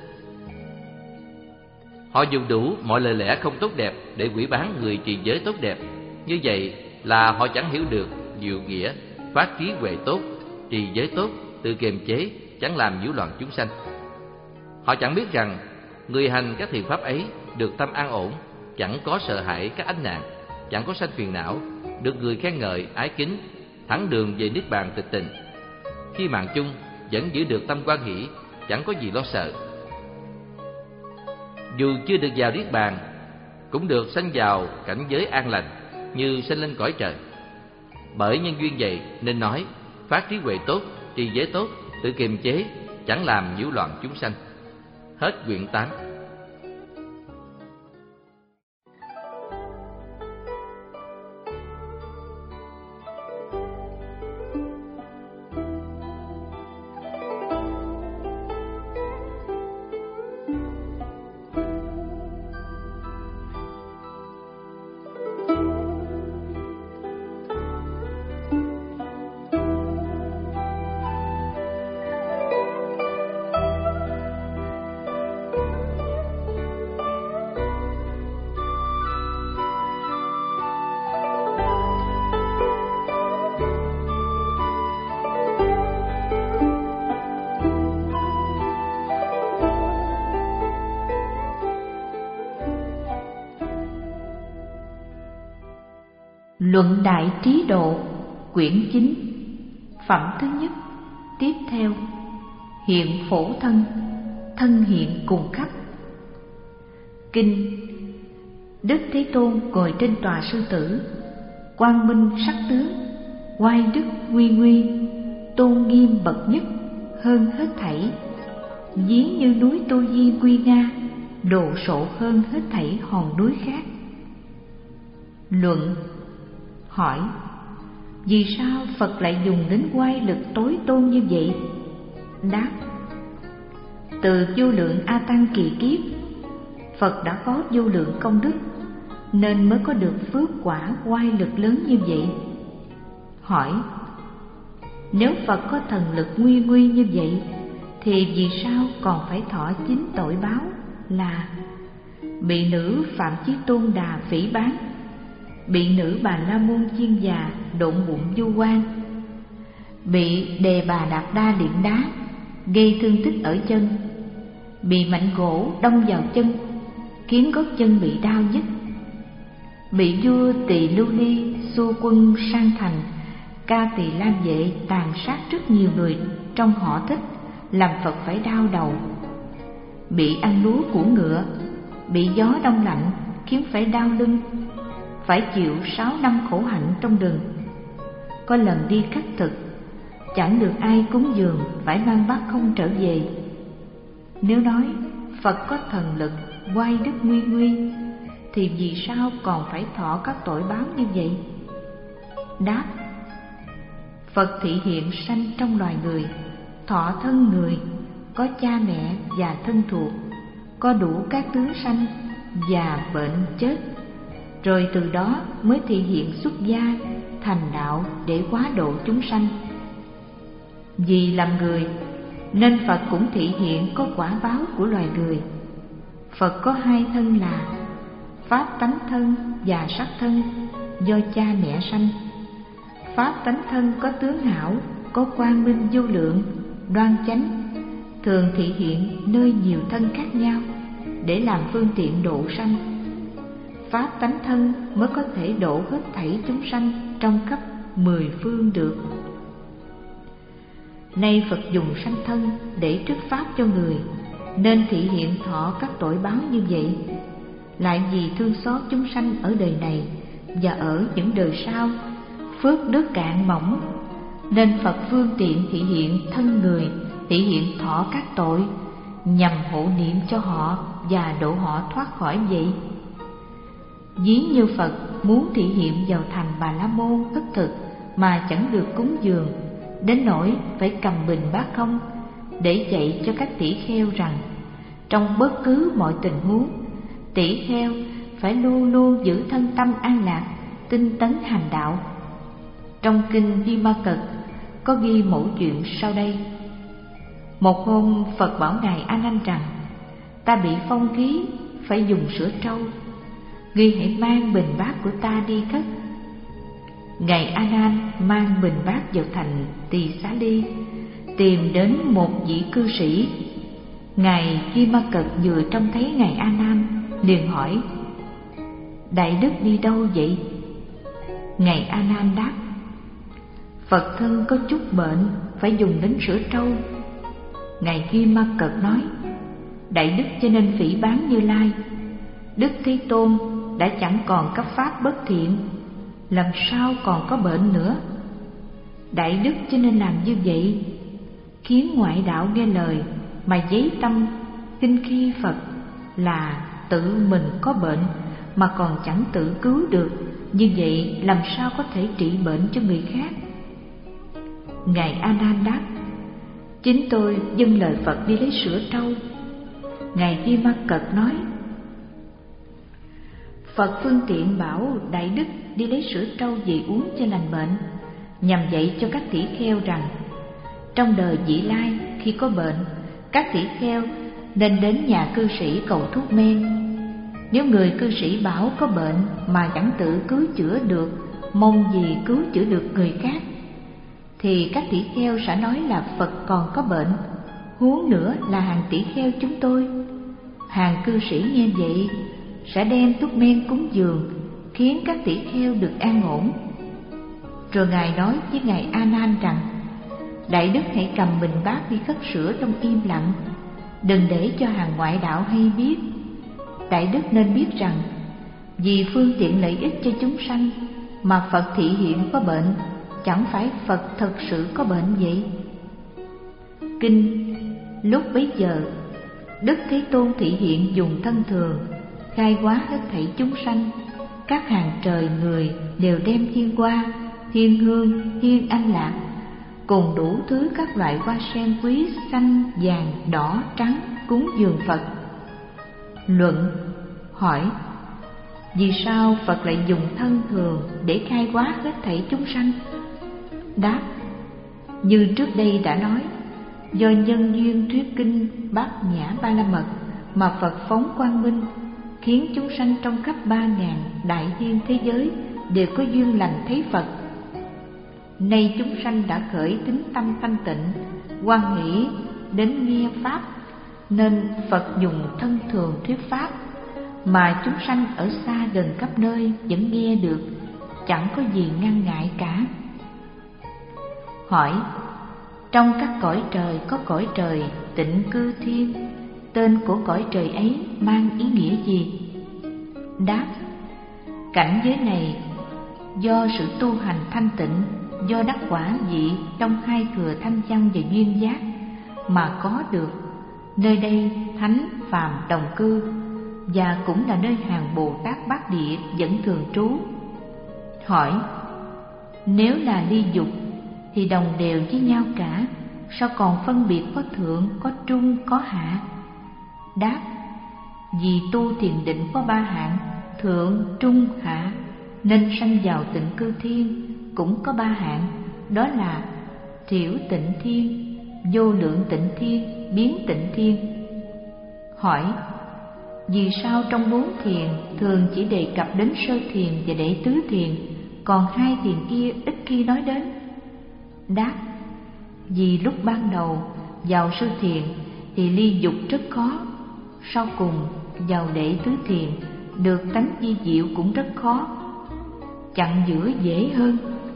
Họ dùng đủ mọi lời lẽ không tốt đẹp để hủy bán người trì giới tốt đẹp. Như vậy là họ chẳng hiểu được diệu nghĩa phát trí huệ tốt, trì giới tốt, tự kiềm chế, chẳng làm nhiễu loạn chúng sanh. Họ chẳng biết rằng người hành các thiện pháp ấy được tâm an ổn, chẳng có sợ hãi các ánh nạn, chẳng có sanh phiền não, được người khen ngợi, ái kính, thẳng đường về niết bàn tịch tịnh. Khi mạng chung vẫn giữ được tâm hoan hỷ, chẳng có gì lo sợ. Dù chưa được vào niết bàn, cũng được sanh vào cảnh giới an lành, như sanh lên cõi trời. Bởi nhân duyên vậy nên nói phát trí huệ tốt, trì giới tốt, tự kiềm chế, chẳng làm nhiễu loạn chúng sanh. Hết quyển tám. Luận Đại Trí Độ, quyển chín, phẩm thứ nhất. Tiếp theo, hiện phổ thân, thân hiện cùng khắp. Kinh. Đức Thế Tôn ngồi trên tòa sư tử, quang minh sắc tướng, oai đức uy nguy, tôn nghiêm bậc nhất, hơn hết thảy. Ví như núi Tu Di nguy nga, đồ sộ hơn hết thảy hòn núi khác. Luận. Hỏi: vì sao Phật lại dùng đến oai lực tối tôn như vậy? Đáp: từ vô lượng A Tăng kỳ kiếp, Phật đã có vô lượng công đức, nên mới có được phước quả oai lực lớn như vậy. Hỏi: nếu Phật có thần lực nguy nguy như vậy, thì vì sao còn phải thọ chín tội báo là bị nữ Phạm Chí Tôn Đà phỉ báng, bị nữ Bà La Môn Chiên già độn bụng vu oan, bị Đề Bà Đạt Đa điện đá gây thương tích ở chân, bị mảnh gỗ đâm vào chân khiến gót chân bị đau nhức, bị vua Tỳ Lưu Ly xua quân sang thành Ca Tỳ Lam Vệ tàn sát rất nhiều người trong họ Thích, làm Phật phải đau đầu, bị ăn lúa của ngựa, bị gió đông lạnh khiến phải đau lưng, phải chịu sáu năm khổ hạnh trong rừng. Có lần đi khất thực, chẳng được ai cúng dường, phải mang bát không trở về. Nếu nói Phật có thần lực, oai đức nguy nguy, thì vì sao còn phải thọ các tội báo như vậy? Đáp: Phật thị hiện sanh trong loài người, thọ thân người, có cha mẹ và thân thuộc, có đủ các tướng sanh, già bệnh chết, rồi từ đó mới thị hiện xuất gia thành đạo để hóa độ chúng sanh. Vì làm người nên Phật cũng thị hiện có quả báo của loài người. Phật có hai thân là pháp tánh thân và sắc thân, do cha mẹ sanh. Pháp tánh thân có tướng hảo, có quang minh vô lượng, đoan chánh, thường thị hiện nơi nhiều thân khác nhau để làm phương tiện độ sanh. Pháp tánh thân mới có thể độ hết thảy chúng sanh trong khắp mười phương được. Nay Phật dùng sanh thân để trước pháp cho người, nên thị hiện thọ các tội báo như vậy. Lại vì thương xót chúng sanh ở đời này và ở những đời sau, phước đức cạn mỏng, nên Phật phương tiện thị hiện thân người, thị hiện thọ các tội, nhằm hộ niệm cho họ và độ họ thoát khỏi vậy. Ví như Phật muốn thị hiện vào thành Bà La Môn ất thực mà chẳng được cúng dường, đến nỗi phải cầm bình bát không để dạy cho các tỷ kheo rằng trong bất cứ mọi tình huống, tỷ kheo phải luôn luôn giữ thân tâm an lạc, tinh tấn hành đạo. Trong kinh Di Ma Cật có ghi mẫu chuyện sau đây. Một hôm Phật bảo ngài A Nan rằng: ta bị phong khí, phải dùng sữa trâu, ngươi hãy mang bình bát của ta đi cất. Ngài A Nan mang bình bát vào thành Tỳ Xá Ly, tìm đến một vị cư sĩ. Ngài Di Ma Cật vừa trông thấy ngài A Nan, liền hỏi: đại đức đi đâu vậy? Ngài A Nan đáp: Phật thân có chút bệnh, phải dùng đến sữa trâu. Ngài Duy Ma Cật nói: Đại đức cho nên phỉ báng Như Lai. Đức Thế Tôn đã chẳng còn cấp pháp bất thiện, làm sao còn có bệnh nữa. Đại đức cho nên làm như vậy, khiến ngoại đạo nghe lời mà giấy tâm khinh khi Phật, là tự mình có bệnh mà còn chẳng tự cứu được. Như vậy làm sao có thể trị bệnh cho người khác? Ngài A Nan đáp: Chính tôi dâng lời Phật đi lấy sữa trâu. Ngài Duy Ma Cật nói: Phật phương tiện bảo Đại đức đi lấy sữa trâu về uống cho lành bệnh, nhằm dạy cho các tỷ kheo rằng trong đời vị lai khi có bệnh, các tỷ kheo nên đến nhà cư sĩ cầu thuốc men. Nếu người cư sĩ bảo có bệnh mà chẳng tự cứu chữa được, mong gì cứu chữa được người khác, thì các tỷ kheo sẽ nói là Phật còn có bệnh, huống nữa là hàng tỷ kheo chúng tôi. Hàng cư sĩ nghe vậy sẽ đem thuốc men cúng dường, khiến các tỷ kheo được an ổn. Rồi Ngài nói với Ngài A Nan rằng: Đại đức hãy cầm bình bát đi khất sữa trong im lặng, đừng để cho hàng ngoại đạo hay biết. Đại đức nên biết rằng vì phương tiện lợi ích cho chúng sanh mà Phật thị hiện có bệnh, chẳng phải Phật thật sự có bệnh vậy. Kinh: Lúc bấy giờ Đức Thế Tôn thị hiện dùng thân thường, khai hóa hết thảy chúng sanh. Các hàng trời người đều đem thiên hoa, thiên hương, thiên anh lạc cùng đủ thứ các loại hoa sen quý xanh, vàng, đỏ, trắng cúng dường Phật. Luận: Hỏi: Vì sao Phật lại dùng thân thường để khai hóa hết thảy chúng sanh? Đáp: Như trước đây đã nói, do nhân duyên thuyết kinh Bát Nhã Ba La Mật mà Phật phóng quang minh, khiến chúng sanh trong khắp ba ngàn đại thiên thế giới đều có duyên lành thấy Phật. Nay chúng sanh đã khởi tính tâm thanh tịnh, hoan hỷ đến nghe pháp, nên Phật dùng thân thường thuyết pháp, mà chúng sanh ở xa gần khắp nơi vẫn nghe được, chẳng có gì ngăn ngại cả. Hỏi: Trong các cõi trời có cõi trời Tịnh Cư Thiên, tên của cõi trời ấy mang ý nghĩa gì? Đáp: Cảnh giới này do sự tu hành thanh tịnh, do đắc quả vị trong hai thừa thanh văn và duyên giác mà có được. Nơi đây thánh phàm đồng cư, và cũng là nơi hàng Bồ Tát Bát Địa vẫn thường trú. Hỏi: Nếu là ly dục thì đồng đều với nhau cả, sao còn phân biệt có thượng, có trung, có hạ? Đáp: Vì tu thiền định có ba hạng, thượng, trung, hạ, nên sanh vào Tịnh Cư Thiên cũng có ba hạng, đó là Thiểu Tịnh Thiên, Vô Lượng Tịnh Thiên, Biến Tịnh Thiên. Hỏi: Vì sao trong bốn thiền thường chỉ đề cập đến sơ thiền và đệ tứ thiền, còn hai thiền kia ít khi nói đến? Đáp: Vì lúc ban đầu vào sơ thiền thì ly dục rất khó, sau cùng vào đệ tứ thiền được tánh vi diệu cũng rất khó. Chặn giữa dễ hơn,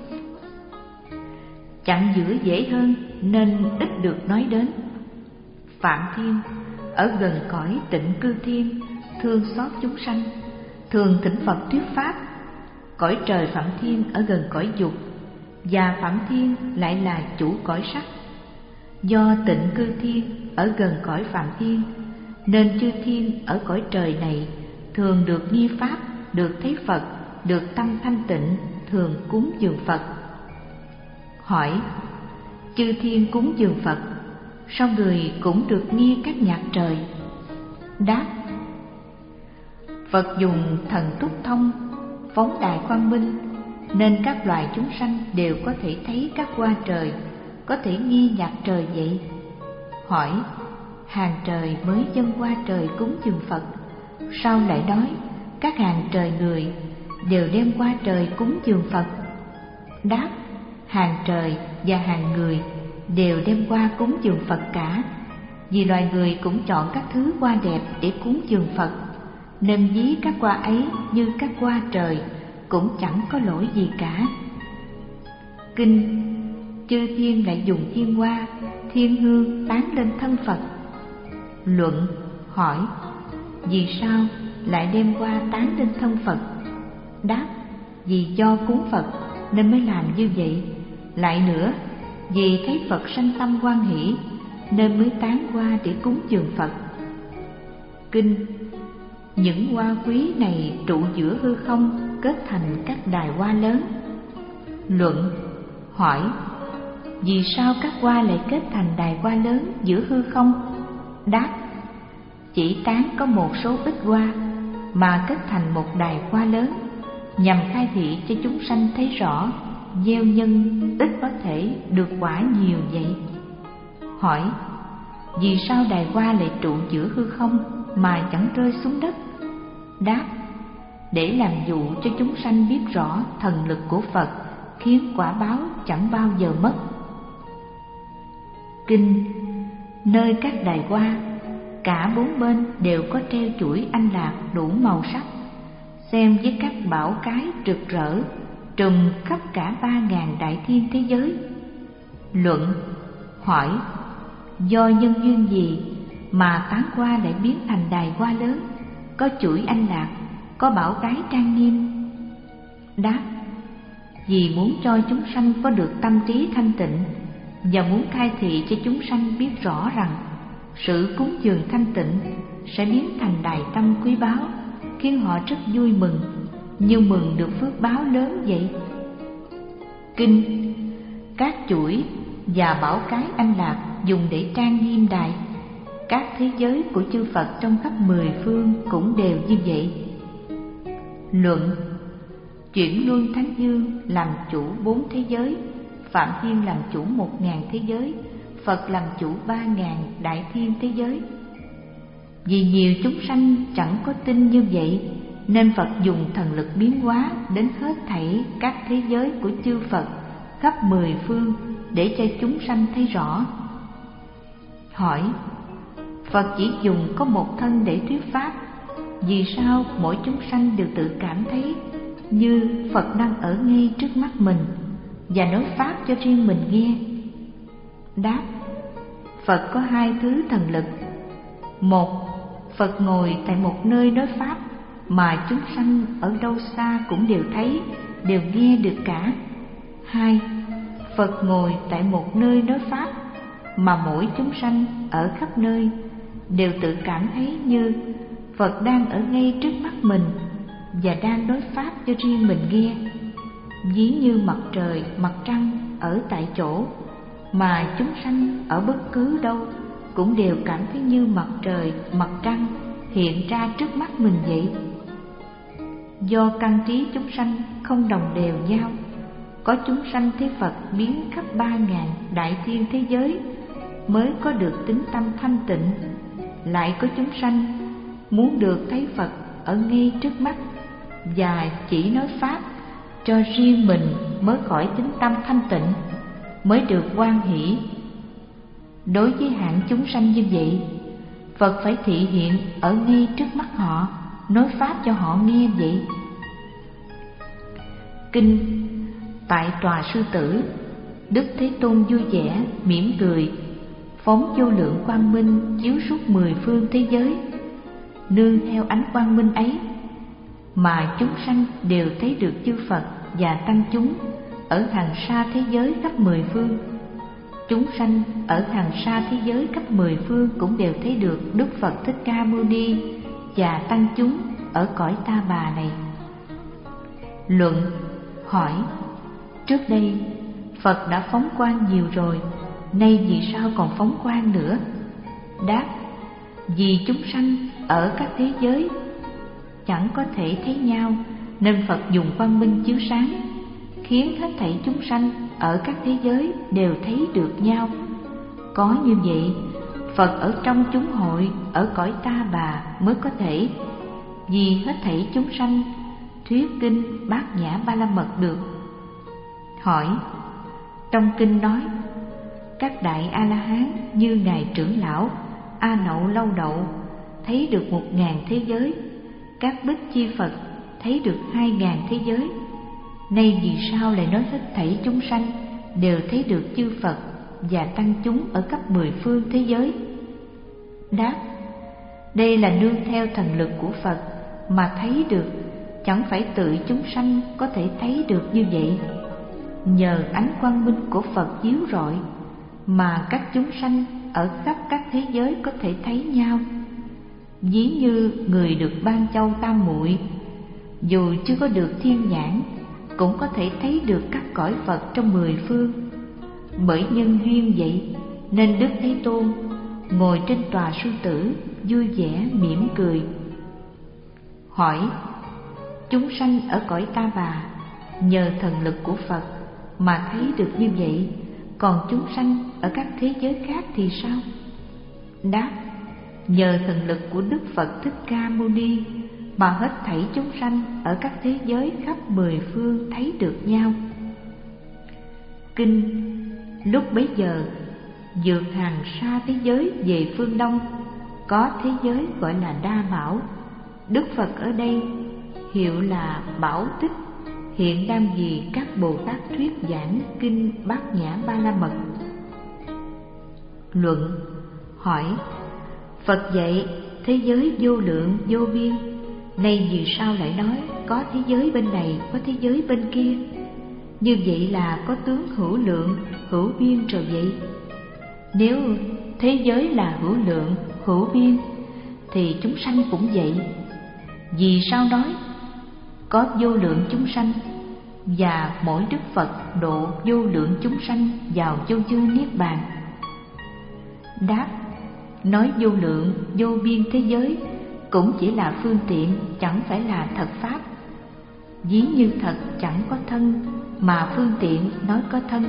chặn giữa dễ hơn nên ít được nói đến. Phạm Thiên ở gần cõi Tịnh Cư Thiên, thương xót chúng sanh, thường thỉnh Phật thuyết pháp. Cõi trời Phạm Thiên ở gần cõi dục, và Phạm Thiên lại là chủ cõi sắc. Do Tịnh Cư Thiên ở gần cõi Phạm Thiên, nên chư thiên ở cõi trời này thường được nghe pháp, được thấy Phật, được tâm thanh tịnh, thường cúng dường Phật. Hỏi: Chư thiên cúng dường Phật, sao người cũng được nghe các nhạc trời? Đáp: Phật dùng thần túc thông, phóng đại quang minh, nên các loài chúng sanh đều có thể thấy các hoa trời, có thể nghe nhạc trời vậy. Hỏi: Hàng trời mới dâng hoa trời cúng dường Phật, sao lại nói các hàng trời người đều đem hoa trời cúng dường Phật? Đáp: Hàng trời và hàng người đều đem hoa cúng dường Phật cả, vì loài người cũng chọn các thứ hoa đẹp để cúng dường Phật, nên ví các hoa ấy như các hoa trời, cũng chẳng có lỗi gì cả. Kinh: chư thiên lại dùng thiên hoa, thiên hương tán lên thân Phật. Luận: hỏi: vì sao lại đem hoa tán lên thân Phật? Đáp: vì do cúng Phật nên mới làm như vậy. Lại nữa, vì thấy Phật sanh tâm hoan hỷ nên mới tán hoa để cúng dường Phật. Kinh: những hoa quý này trụ giữa hư không, kết thành các đài hoa lớn. Luận: hỏi: vì sao các hoa lại kết thành đài hoa lớn giữa hư không? Đáp: chỉ tán có một số ít hoa mà kết thành một đài hoa lớn, nhằm khai thị cho chúng sanh thấy rõ gieo nhân ít có thể được quả nhiều vậy. Hỏi: vì sao đài hoa lại trụ giữa hư không mà chẳng rơi xuống đất? Đáp: để làm dụ cho chúng sanh biết rõ thần lực của Phật, khiến quả báo chẳng bao giờ mất. Kinh: nơi các đài hoa, cả bốn bên đều có treo chuỗi anh lạc đủ màu sắc, xem với các bảo cái rực rỡ, trùm khắp cả ba ngàn đại thiên thế giới. Luận: hỏi: do nhân duyên gì mà tán hoa lại biến thành đài hoa lớn, có chuỗi anh lạc, có bảo cái trang nghiêm? Đáp: vì muốn cho chúng sanh có được tâm trí thanh tịnh, và muốn khai thị cho chúng sanh biết rõ rằng sự cúng dường thanh tịnh sẽ biến thành đài tâm quý báu, khiến họ rất vui mừng, như mừng được phước báo lớn vậy. Kinh: các chuỗi và bảo cái anh lạc dùng để trang nghiêm đài, các thế giới của chư Phật trong khắp mười phương cũng đều như vậy. Luận: chuyển luân thánh dương làm chủ bốn thế giới, Phạm Thiên làm chủ một ngàn thế giới, Phật làm chủ ba ngàn đại thiên thế giới. Vì nhiều chúng sanh chẳng có tin như vậy, nên Phật dùng thần lực biến hóa đến hết thảy các thế giới của chư Phật khắp mười phương để cho chúng sanh thấy rõ. Hỏi: Phật chỉ dùng có một thân để thuyết pháp, vì sao mỗi chúng sanh đều tự cảm thấy như Phật đang ở ngay trước mắt mình và nói pháp cho riêng mình nghe? Đáp: Phật có hai thứ thần lực. Một, Phật ngồi tại một nơi nói pháp mà chúng sanh ở đâu xa cũng đều thấy, đều nghe được cả. Hai, Phật ngồi tại một nơi nói pháp mà mỗi chúng sanh ở khắp nơi đều tự cảm thấy như Phật đang ở ngay trước mắt mình và đang nói pháp cho riêng mình nghe. Ví như mặt trời, mặt trăng ở tại chỗ mà chúng sanh ở bất cứ đâu cũng đều cảm thấy như mặt trời, mặt trăng hiện ra trước mắt mình vậy. Do căn trí chúng sanh không đồng đều nhau, có chúng sanh thấy Phật biến khắp ba ngàn đại thiên thế giới mới có được tính tâm thanh tịnh, lại có chúng sanh muốn được thấy Phật ở ngay trước mắt và chỉ nói pháp cho riêng mình mới khỏi tính tâm thanh tịnh, mới được hoan hỷ. Đối với hạng chúng sanh như vậy, Phật phải thị hiện ở ngay trước mắt họ, nói pháp cho họ nghe vậy. Kinh: tại tòa sư tử, Đức Thế Tôn vui vẻ mỉm cười, phóng vô lượng quang minh chiếu suốt mười phương thế giới. Nương theo ánh quang minh ấy mà chúng sanh đều thấy được chư Phật và tăng chúng ở hàng xa thế giới khắp mười phương. Chúng sanh ở hàng xa thế giới khắp mười phương cũng đều thấy được Đức Phật Thích Ca Mâu Ni và tăng chúng ở cõi Ta Bà này. Luận: hỏi: trước đây Phật đã phóng quang nhiều rồi, nay vì sao còn phóng quang nữa? Đáp: vì chúng sanh ở các thế giới chẳng có thể thấy nhau, nên Phật dùng quang minh chiếu sáng, khiến hết thảy chúng sanh ở các thế giới đều thấy được nhau. Có như vậy, Phật ở trong chúng hội ở cõi Ta Bà mới có thể vì hết thảy chúng sanh thuyết kinh Bát Nhã Ba La Mật được. Hỏi: trong kinh nói các đại A-la-hán như ngài trưởng lão A Nậu Lâu Đậu thấy được một ngàn thế giới, các Bích Chi Phật thấy được hai ngàn thế giới, Nay vì sao lại nói hết thảy chúng sanh đều thấy được chư Phật và tăng chúng ở khắp mười phương thế giới? Đáp: đây là nương theo thần lực của Phật mà thấy được, chẳng phải tự chúng sanh có thể thấy được như vậy. Nhờ ánh quang minh của Phật chiếu rọi mà các chúng sanh ở khắp các thế giới có thể thấy nhau. Ví như người được ban châu tam muội, dù chưa có được thiên nhãn cũng có thể thấy được các cõi Phật trong mười phương. Bởi nhân duyên vậy nên Đức Thế Tôn ngồi trên tòa sư tử vui vẻ mỉm cười. Hỏi: chúng sanh ở cõi Ta Bà nhờ thần lực của Phật mà thấy được như vậy, còn chúng sanh ở các thế giới khác thì sao? Đáp: nhờ thần lực của Đức Phật Thích Ca Mâu Ni mà hết thảy chúng sanh ở các thế giới khắp mười phương thấy được nhau. Kinh: lúc bấy giờ vượt hàng xa thế giới về phương Đông, có thế giới gọi là Đa Bảo. Đức Phật ở đây hiệu là Bảo Tích, hiện đang vì các Bồ Tát thuyết giảng kinh Bát Nhã Ba La Mật. Luận: hỏi: Phật dạy thế giới vô lượng vô biên, nay vì sao lại nói có thế giới bên này, có thế giới bên kia? Như vậy là có tướng hữu lượng, hữu biên rồi vậy. Nếu thế giới là hữu lượng, hữu biên thì chúng sanh cũng vậy. Vì sao nói có vô lượng chúng sanh và mỗi Đức Phật độ vô lượng chúng sanh vào vô chư niết bàn? Đáp: nói vô lượng vô biên thế giới cũng chỉ là phương tiện, chẳng phải là thật pháp. Ví như thật chẳng có thân mà phương tiện nói có thân.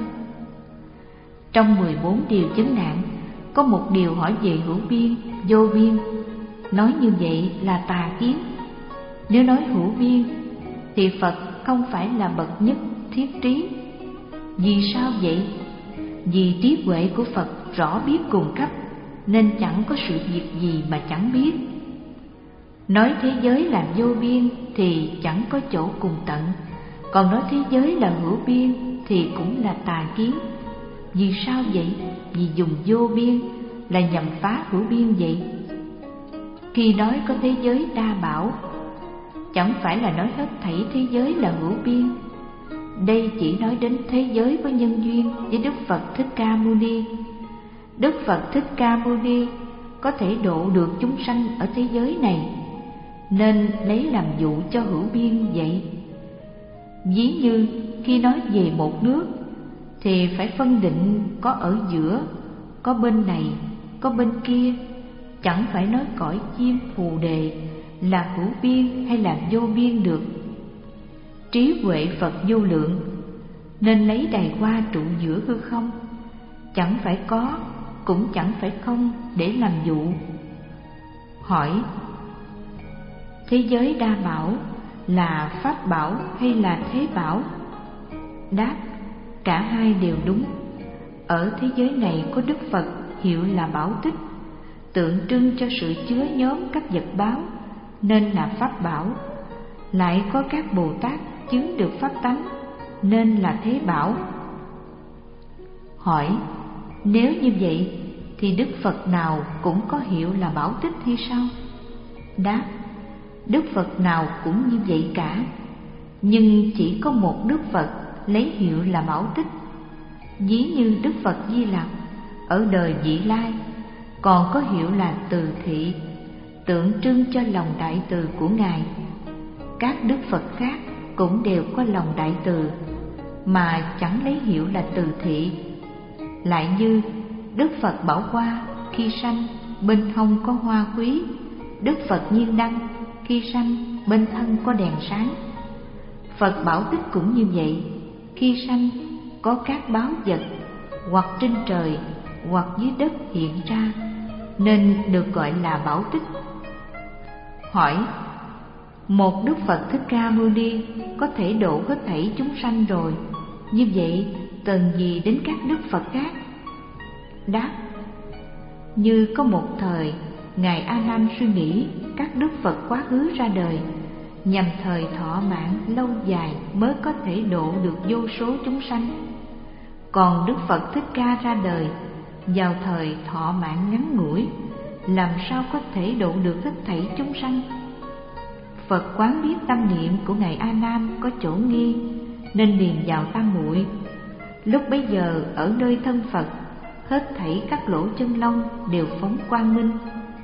Trong mười bốn điều chướng nạn có một điều hỏi về hữu biên, vô biên. Nói như vậy là tà kiến. Nếu nói hữu biên thì Phật không phải là bậc nhất thiết trí. Vì sao vậy? Vì trí huệ của Phật rõ biết cùng khắp, nên chẳng có sự việc gì mà chẳng biết. Nói thế giới là vô biên thì chẳng có chỗ cùng tận, còn nói thế giới là hữu biên thì cũng là tà kiến. Vì sao vậy? Vì dùng vô biên là nhằm phá hữu biên vậy. Khi nói có thế giới Đa Bảo, chẳng phải là nói hết thảy thế giới là hữu biên. Đây chỉ nói đến thế giới có nhân duyên với Đức Phật Thích Ca Mâu Ni. Đức Phật Thích Ca Mâu Ni có thể độ được chúng sanh ở thế giới này, nên lấy làm dụ cho hữu biên vậy. Ví như khi nói về một nước thì phải phân định có ở giữa, có bên này, có bên kia. Chẳng phải nói cõi chim Phù Đề là hữu biên hay là vô biên được. Trí huệ Phật vô lượng nên lấy đài hoa trụ giữa hư không, chẳng phải có cũng chẳng phải không để làm dụ. Hỏi: thế giới Đa Bảo là pháp bảo hay là thế bảo? Đáp: cả hai đều đúng. Ở thế giới này có Đức Phật hiệu là Bảo Tích, tượng trưng cho sự chứa nhóm các vật báo nên là pháp bảo. Lại có các Bồ Tát chứng được pháp tánh nên là thế bảo. Hỏi: nếu như vậy thì Đức Phật nào cũng có hiệu là Bảo Tích hay sao? Đáp: Đức Phật nào cũng như vậy cả, nhưng chỉ có một Đức Phật lấy hiệu là Bảo Tích. Ví như Đức Phật Di Lặc ở đời Vị Lai còn có hiệu là Từ Thị, tượng trưng cho lòng đại từ của Ngài. Các Đức Phật khác cũng đều có lòng đại từ mà chẳng lấy hiệu là Từ Thị. Lại như Đức Phật Bảo Hoa khi sanh bên hông có hoa quý, Đức Phật Nhiên Đăng khi sanh bên thân có đèn sáng. Phật Bảo Tích cũng như vậy, khi sanh có các báu vật hoặc trên trời hoặc dưới đất hiện ra, nên được gọi là Bảo Tích. Hỏi: một Đức Phật Thích Ca Mâu Ni có thể độ hết thảy chúng sanh rồi, như vậy cần gì đến các Đức Phật khác? Đáp: như có một thời Ngài A Nan suy nghĩ các Đức Phật quá khứ ra đời, nhằm thời thọ mạng lâu dài mới có thể độ được vô số chúng sanh. Còn Đức Phật Thích Ca ra đời vào thời thọ mạng ngắn ngủi, làm sao có thể độ được hết thảy chúng sanh? Phật quán biết tâm niệm của ngài A Nan có chỗ nghi, nên điền vào tam muội. Lúc bấy giờ ở nơi thân Phật, hết thảy các lỗ chân lông đều phóng quang minh.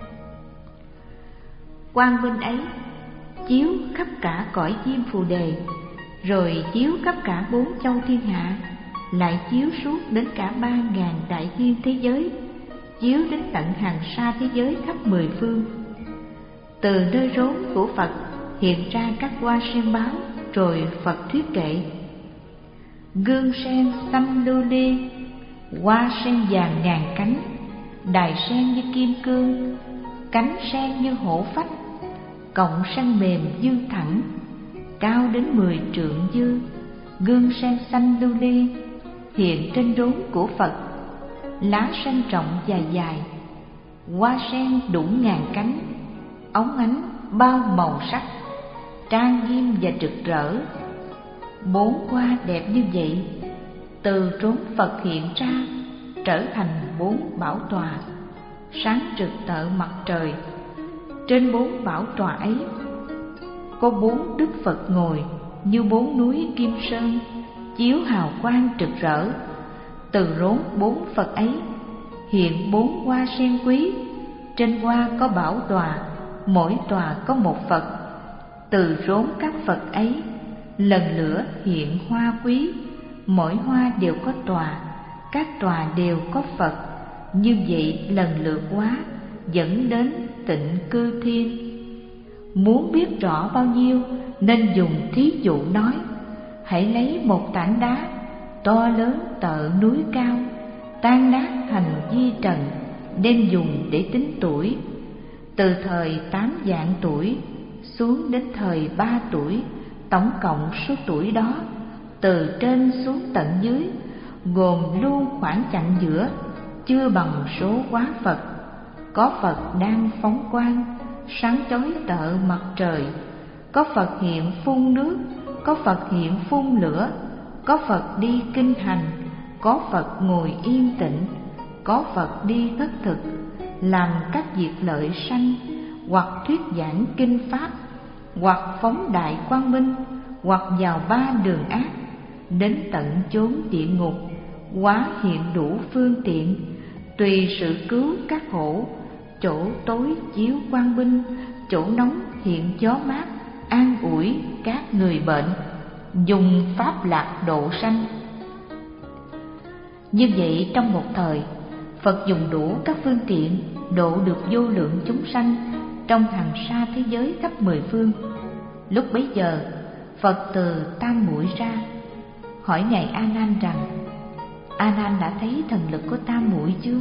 Quang minh ấy chiếu khắp cả cõi chim phù đề, rồi chiếu khắp cả bốn châu thiên hạ, lại chiếu suốt đến cả ba ngàn đại thiên thế giới, chiếu đến tận hàng sa thế giới khắp mười phương. Từ nơi rốn của Phật hiện ra các hoa sen báo, rồi Phật thuyết kệ: gương sen xanh lưu ly, hoa sen vàng ngàn cánh, đài sen như kim cương, cánh sen như hổ phách, cọng sen mềm dương thẳng, cao đến mười trượng dư. Gương sen xanh lưu ly hiện trên rốn của Phật, lá sen rộng dài dài, hoa sen đủ ngàn cánh, óng ánh bao màu sắc, trang nghiêm và rực rỡ. Bốn hoa đẹp như vậy từ rốn Phật hiện ra, trở thành bốn bảo tòa, sáng rực tợ mặt trời. Trên bốn bảo tòa ấy có bốn Đức Phật ngồi như bốn núi Kim Sơn, chiếu hào quang rực rỡ. Từ rốn bốn Phật ấy hiện bốn hoa sen quý, trên hoa có bảo tòa, mỗi tòa có một Phật. Từ rốn các Phật ấy lần lữa hiện hoa quý, mỗi hoa đều có tòa, các tòa đều có Phật. Như vậy lần lượt quá dẫn đến tịnh cư thiên. Muốn biết rõ bao nhiêu nên dùng thí dụ nói: hãy lấy một tảng đá to lớn tợ núi cao, tan nát thành di trần, đem dùng để tính tuổi. Từ thời tám vạn tuổi xuống đến thời ba tuổi, tổng cộng số tuổi đó từ trên xuống tận dưới, gồm luôn khoảng chặng giữa, chưa bằng số quá Phật. Có Phật đang phóng quang, sáng chói tợ mặt trời. Có Phật hiện phun nước, có Phật hiện phun lửa. Có Phật đi kinh hành, có Phật ngồi yên tĩnh. Có Phật đi thất thực, làm các việc lợi sanh, hoặc thuyết giảng kinh pháp, hoặc phóng đại quang minh, hoặc vào ba đường ác, đến tận chốn địa ngục, hóa hiện đủ phương tiện, tùy sự cứu các khổ. Chỗ tối chiếu quang minh, chỗ nóng hiện gió mát, an ủi các người bệnh, dùng pháp lạc độ sanh. Như vậy trong một thời, Phật dùng đủ các phương tiện độ được vô lượng chúng sanh trong hàng sa thế giới khắp mười phương. Lúc bấy giờ, Phật từ tam muội ra, hỏi ngài A Nan rằng: A Nan đã thấy thần lực của tam muội chưa?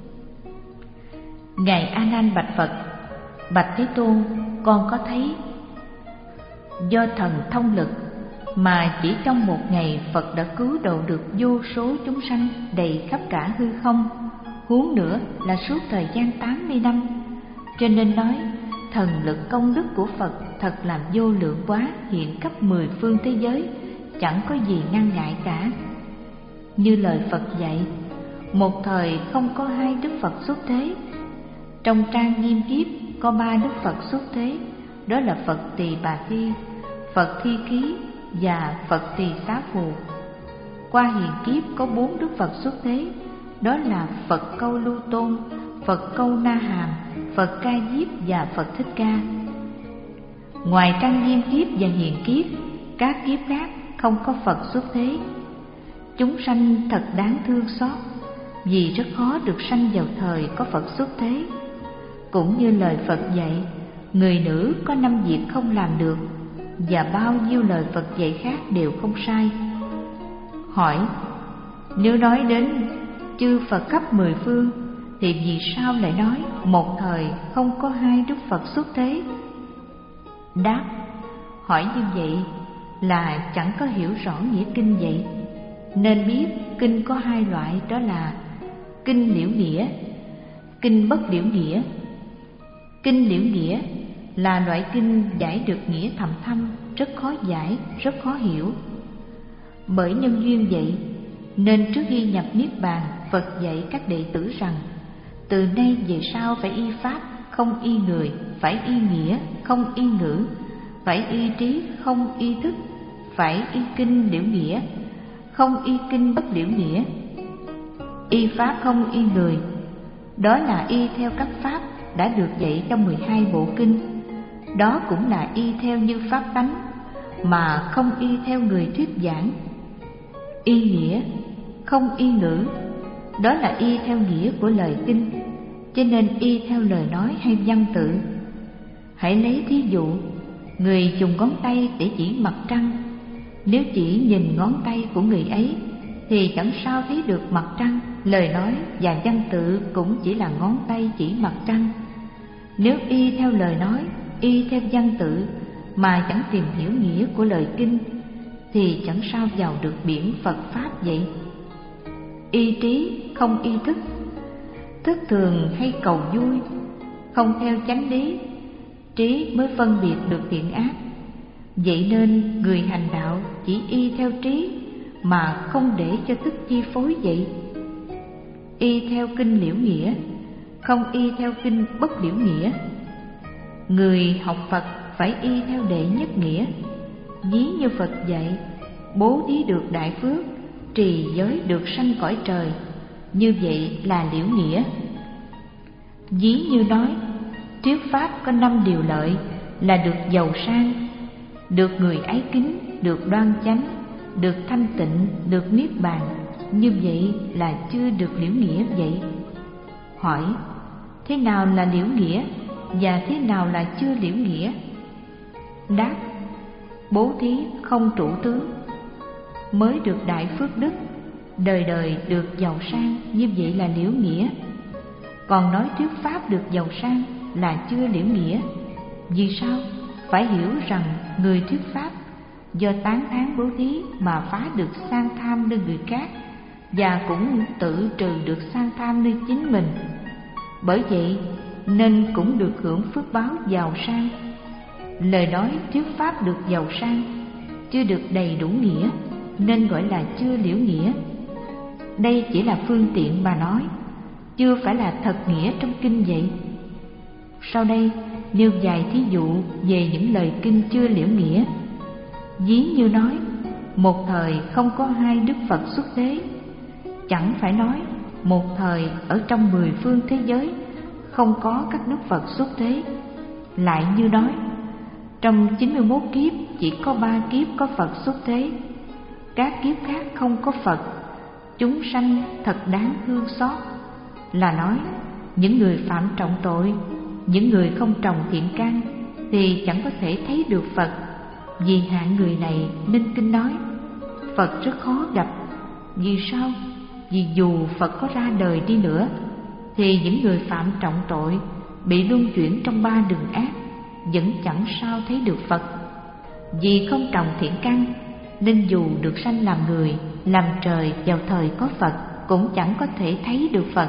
Ngài A Nan bạch Phật: bạch Thế Tôn, con có thấy. Do thần thông lực mà chỉ trong một ngày Phật đã cứu độ được vô số chúng sanh đầy khắp cả hư không, huống nữa là suốt thời gian tám mươi năm. Cho nên nói thần lực công đức của Phật thật làm vô lượng quá, hiện khắp mười phương thế giới, chẳng có gì ngăn ngại cả. Như lời Phật dạy, một thời không có hai Đức Phật xuất thế. Trong trang nghiêm kiếp có ba Đức Phật xuất thế, đó là Phật Tỳ Bà Thi, Phật Thi Ký và Phật Tỳ Xá Phù. Qua hiện kiếp có bốn Đức Phật xuất thế, đó là Phật Câu Lưu Tôn, Phật Câu Na Hàm, Phật Ca Diếp và Phật Thích Ca. Ngoài trang nghiêm kiếp và hiện kiếp, các kiếp khác không có Phật xuất thế. Chúng sanh thật đáng thương xót, vì rất khó được sanh vào thời có Phật xuất thế. Cũng như lời Phật dạy, người nữ có năm việc không làm được, và bao nhiêu lời Phật dạy khác đều không sai. Hỏi: nếu nói đến chư Phật khắp mười phương, thì vì sao lại nói một thời không có hai Đức Phật xuất thế? Đáp: hỏi như vậy là chẳng có hiểu rõ nghĩa kinh vậy. Nên biết kinh có hai loại, đó là kinh liễu nghĩa, kinh bất liễu nghĩa. Kinh liễu nghĩa là loại kinh giải được nghĩa thầm thâm, rất khó giải, rất khó hiểu. Bởi nhân duyên vậy nên trước khi nhập niết bàn, Phật dạy các đệ tử rằng từ nay về sau phải y pháp, không y người, phải y nghĩa, không y ngữ, phải y trí, không y thức, phải y kinh liễu nghĩa, không y kinh bất liễu nghĩa. Y pháp không y người, đó là y theo các pháp đã được dạy trong mười hai bộ kinh. Đó cũng là y theo như pháp tánh, mà không y theo người thuyết giảng. Y nghĩa, không y ngữ, đó là y theo nghĩa của lời kinh, cho nên y theo lời nói hay văn tự. Hãy lấy thí dụ, người dùng ngón tay để chỉ mặt trăng. Nếu chỉ nhìn ngón tay của người ấy thì chẳng sao thấy được mặt trăng. Lời nói và văn tự cũng chỉ là ngón tay chỉ mặt trăng. Nếu y theo lời nói, y theo văn tự mà chẳng tìm hiểu nghĩa của lời kinh thì chẳng sao vào được biển Phật Pháp vậy. Y trí không y thức, thức thường hay cầu vui, không theo chánh lý, trí mới phân biệt được thiện ác. Vậy nên người hành đạo chỉ y theo trí mà không để cho thức chi phối vậy. Y theo kinh liễu nghĩa, không y theo kinh bất liễu nghĩa. Người học Phật phải y theo đệ nhất nghĩa. Ví như Phật dạy, bố thí được đại phước, trì giới được sanh cõi trời, như vậy là liễu nghĩa. Ví như nói, thuyết pháp có năm điều lợi là được giàu sang, được người ái kính, được đoan chánh, được thanh tịnh, được niết bàn, như vậy là chưa được liễu nghĩa vậy. Hỏi, thế nào là liễu nghĩa và thế nào là chưa liễu nghĩa? Đáp, bố thí không trụ tướng, mới được đại phước đức, đời đời được giàu sang, như vậy là liễu nghĩa. Còn nói thuyết pháp được giàu sang là chưa liễu nghĩa. Vì sao? Phải hiểu rằng người thuyết pháp do tán thán bố thí mà phá được sang tham nơi người khác, và cũng tự trừ được sang tham nơi chính mình. Bởi vậy nên cũng được hưởng phước báo giàu sang. Lời nói thuyết pháp được giàu sang chưa được đầy đủ nghĩa, nên gọi là chưa liễu nghĩa. Đây chỉ là phương tiện mà nói, chưa phải là thật nghĩa trong kinh vậy. Sau đây nêu vài thí dụ về những lời kinh chưa liễu nghĩa. Ví như nói, một thời không có hai Đức Phật xuất thế. Chẳng phải nói một thời ở trong mười phương thế giới không có các Đức Phật xuất thế. Lại như nói, trong chín mươi mốt kiếp chỉ có ba kiếp có Phật xuất thế, các kiếp khác không có Phật. Chúng sanh thật đáng thương xót. Là nói những người phạm trọng tội, những người không trồng thiện căn thì chẳng có thể thấy được Phật. Vì hạng người này nên kinh nói Phật rất khó gặp. Vì sao? Vì dù Phật có ra đời đi nữa thì những người phạm trọng tội, bị luân chuyển trong ba đường ác, vẫn chẳng sao thấy được Phật. Vì không trồng thiện căn nên dù được sanh làm người, làm trời vào thời có Phật, cũng chẳng có thể thấy được Phật.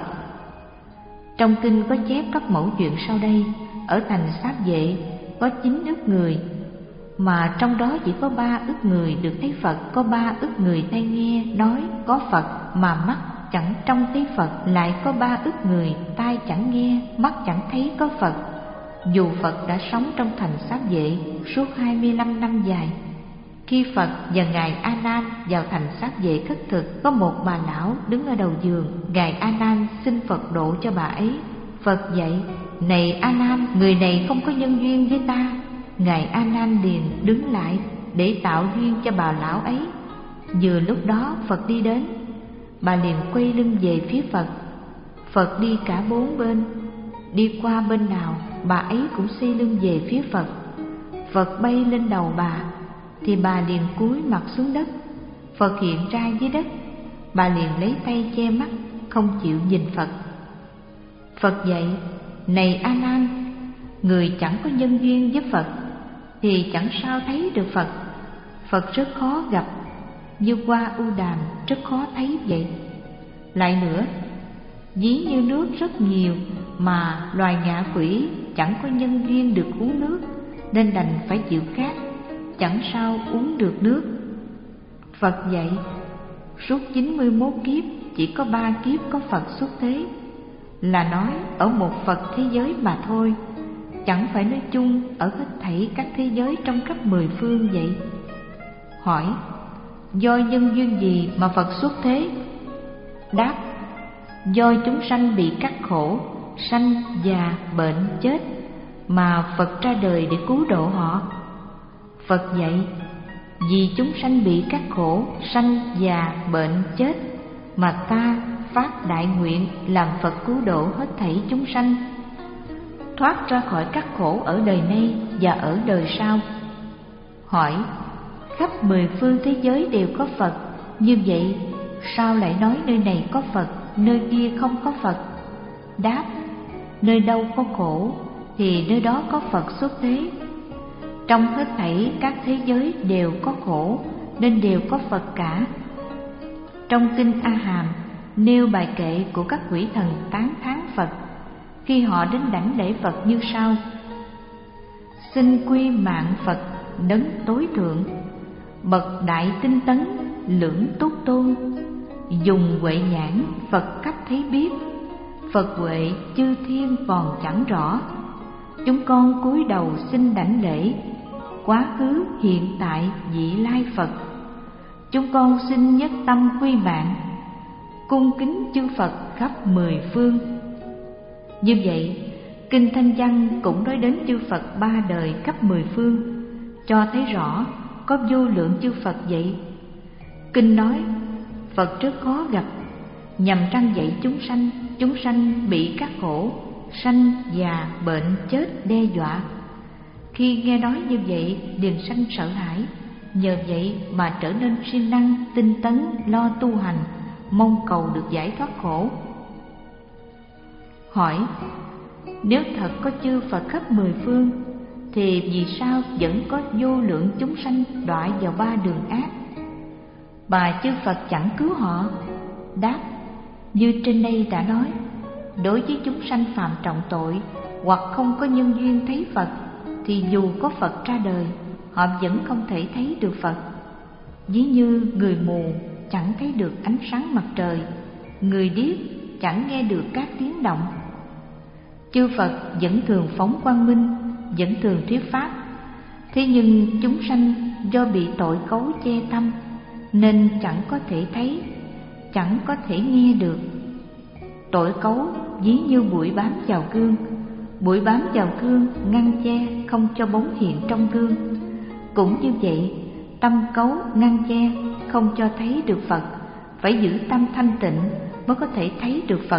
Trong kinh có chép các mẫu chuyện sau đây. Ở thành Sát Vệ có chín ức người, mà trong đó chỉ có ba ức người được thấy Phật, có ba ức người tai nghe nói có Phật mà mắt chẳng trông thấy Phật, lại có ba ức người tai chẳng nghe, mắt chẳng thấy có Phật. Dù Phật đã sống trong thành Sát Vệ suốt hai mươi lăm năm dài. Khi Phật và Ngài A Nan vào thành Sát Vệ khất thực, có một bà lão đứng ở đầu giường. Ngài A Nan xin Phật độ cho bà ấy. Phật dạy, này A Nan, người này không có nhân duyên với ta. Ngài A Nan liền đứng lại để tạo duyên cho bà lão ấy. Vừa lúc đó Phật đi đến, bà liền quay lưng về phía Phật. Phật đi cả bốn bên, đi qua bên nào bà ấy cũng xoay lưng về phía Phật. Phật bay lên đầu bà thì bà liền cúi mặt xuống đất. Phật hiện ra dưới đất, bà liền lấy tay che mắt, không chịu nhìn Phật. Phật dạy, này A Nan, người chẳng có nhân duyên với Phật thì chẳng sao thấy được Phật. Phật rất khó gặp, như hoa ưu đàm rất khó thấy vậy. Lại nữa, ví như nước rất nhiều mà loài ngạ quỷ chẳng có nhân duyên được uống nước, nên đành phải chịu khát, chẳng sao uống được nước. Phật dạy, suốt chín mươi mốt kiếp chỉ có ba kiếp có Phật xuất thế, là nói ở một Phật thế giới mà thôi, chẳng phải nói chung ở hết thảy các thế giới trong khắp mười phương vậy. Hỏi, do nhân duyên gì mà Phật xuất thế? Đáp, do chúng sanh bị cắt khổ, sanh, già, bệnh, chết, mà Phật ra đời để cứu độ họ. Phật dạy, vì chúng sanh bị cắt khổ, sanh, già, bệnh, chết, mà ta phát đại nguyện làm Phật cứu độ hết thảy chúng sanh, thoát ra khỏi các khổ ở đời nay và ở đời sau. Hỏi, khắp mười phương thế giới đều có Phật, như vậy sao lại nói nơi này có Phật, nơi kia không có Phật? Đáp, nơi đâu có khổ thì nơi đó có Phật xuất thế. Trong hết thảy các thế giới đều có khổ, nên đều có Phật cả. Trong kinh A Hàm nêu bài kệ của các quỷ thần tán thán Phật khi họ đến đảnh lễ Phật như sau: xin quy mạng Phật đấng tối thượng, bậc đại tinh tấn lưỡng túc tôn, dùng huệ nhãn Phật cách thấy biết, Phật huệ chư thiên còn chẳng rõ. Chúng con cúi đầu xin đảnh lễ quá khứ hiện tại vị lai Phật. Chúng con xin nhất tâm quy mạng, cung kính chư Phật khắp mười phương. Như vậy, kinh Thanh Văn cũng nói đến chư Phật ba đời khắp mười phương, cho thấy rõ có vô lượng chư Phật vậy. Kinh nói Phật rất khó gặp, nhằm răn dạy chúng sanh, chúng sanh bị các khổ, sanh, già, bệnh, chết đe dọa. Khi nghe nói như vậy, liền sanh sợ hãi, nhờ vậy mà trở nên siêng năng, tinh tấn, lo tu hành, mong cầu được giải thoát khổ. Hỏi, nếu thật có chư Phật khắp mười phương, thì vì sao vẫn có vô lượng chúng sanh đọa vào ba đường ác, mà chư Phật chẳng cứu họ? Đáp, như trên đây đã nói, đối với chúng sanh phạm trọng tội hoặc không có nhân duyên thấy Phật, thì dù có Phật ra đời, họ vẫn không thể thấy được Phật. Ví như người mù chẳng thấy được ánh sáng mặt trời, người điếc chẳng nghe được các tiếng động. Chư Phật vẫn thường phóng quang minh, vẫn thường thuyết pháp, thế nhưng chúng sanh do bị tội cấu che tâm, nên chẳng có thể thấy, chẳng có thể nghe được. Tội cấu ví như bụi bám vào gương, bụi bám vào gương ngăn che không cho bóng hiện trong gương. Cũng như vậy, tâm cấu ngăn che không cho thấy được Phật, phải giữ tâm thanh tịnh mới có thể thấy được Phật.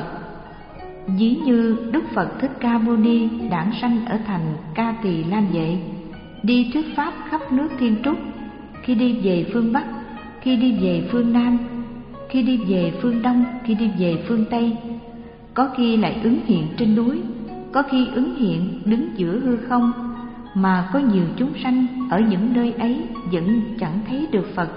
Ví như Đức Phật Thích Ca Mâu Ni đản sanh ở thành Ca Tỳ Lan Vệ, đi thuyết pháp khắp nước Thiên Trúc, khi đi về phương Bắc, khi đi về phương Nam, khi đi về phương Đông, khi đi về phương Tây. Có khi lại ứng hiện trên núi, có khi ứng hiện đứng giữa hư không, mà có nhiều chúng sanh ở những nơi ấy vẫn chẳng thấy được Phật.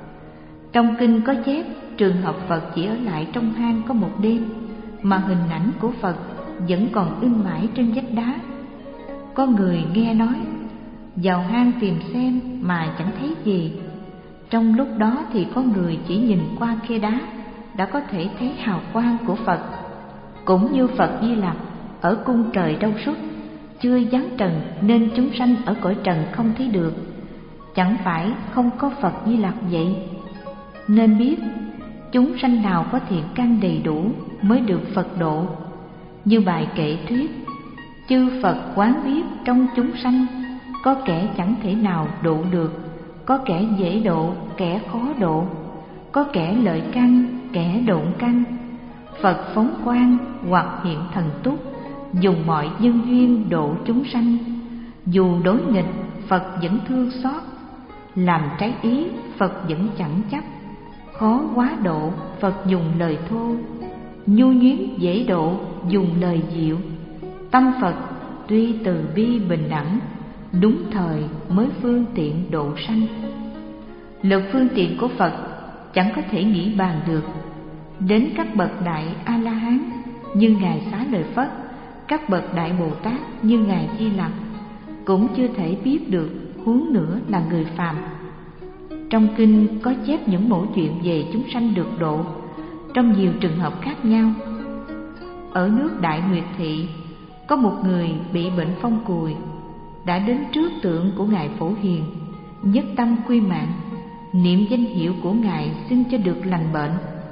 Trong kinh có chép trường hợp Phật chỉ ở lại trong hang có một đêm, mà hình ảnh của Phật vẫn còn in mãi trên vách đá. Có người nghe nói vào hang tìm xem mà chẳng thấy gì. Trong lúc đó thì có người chỉ nhìn qua khe đá đã có thể thấy hào quang của Phật. Cũng như Phật Di Lặc ở cung trời Đâu Xuất, chưa giáng trần nên chúng sanh ở cõi trần không thấy được. Chẳng phải không có Phật Di Lặc vậy. Nên biết chúng sanh nào có thiện căn đầy đủ mới được Phật độ. Như bài kệ thuyết, chư Phật quán biết trong chúng sanh, có kẻ chẳng thể nào độ được, có kẻ dễ độ, kẻ khó độ, có kẻ lợi căn, kẻ độn căn. Phật phóng quang hoặc hiện thần túc, dùng mọi nhân duyên độ chúng sanh. Dù đối nghịch, Phật vẫn thương xót, làm trái ý, Phật vẫn chẳng chấp. Khó quá độ, Phật dùng lời thô, nhu nhuyến dễ độ, dùng lời dịu. Tâm Phật tuy từ bi bình đẳng, đúng thời mới phương tiện độ sanh. Lực phương tiện của Phật chẳng có thể nghĩ bàn được. Đến các bậc đại A-la-hán như Ngài Xá Lợi Phất các bậc Đại Bồ Tát như Ngài Di Lặc cũng chưa thể biết được, huống nữa là người phàm. Trong kinh có chép những mẩu chuyện về chúng sanh được độ trong nhiều trường hợp khác nhau. Ở nước Đại Nguyệt Thị, có một người bị bệnh phong cùi, đã đến trước tượng của Ngài Phổ Hiền, nhất tâm quy mạng, niệm danh hiệu của Ngài xin cho được lành bệnh.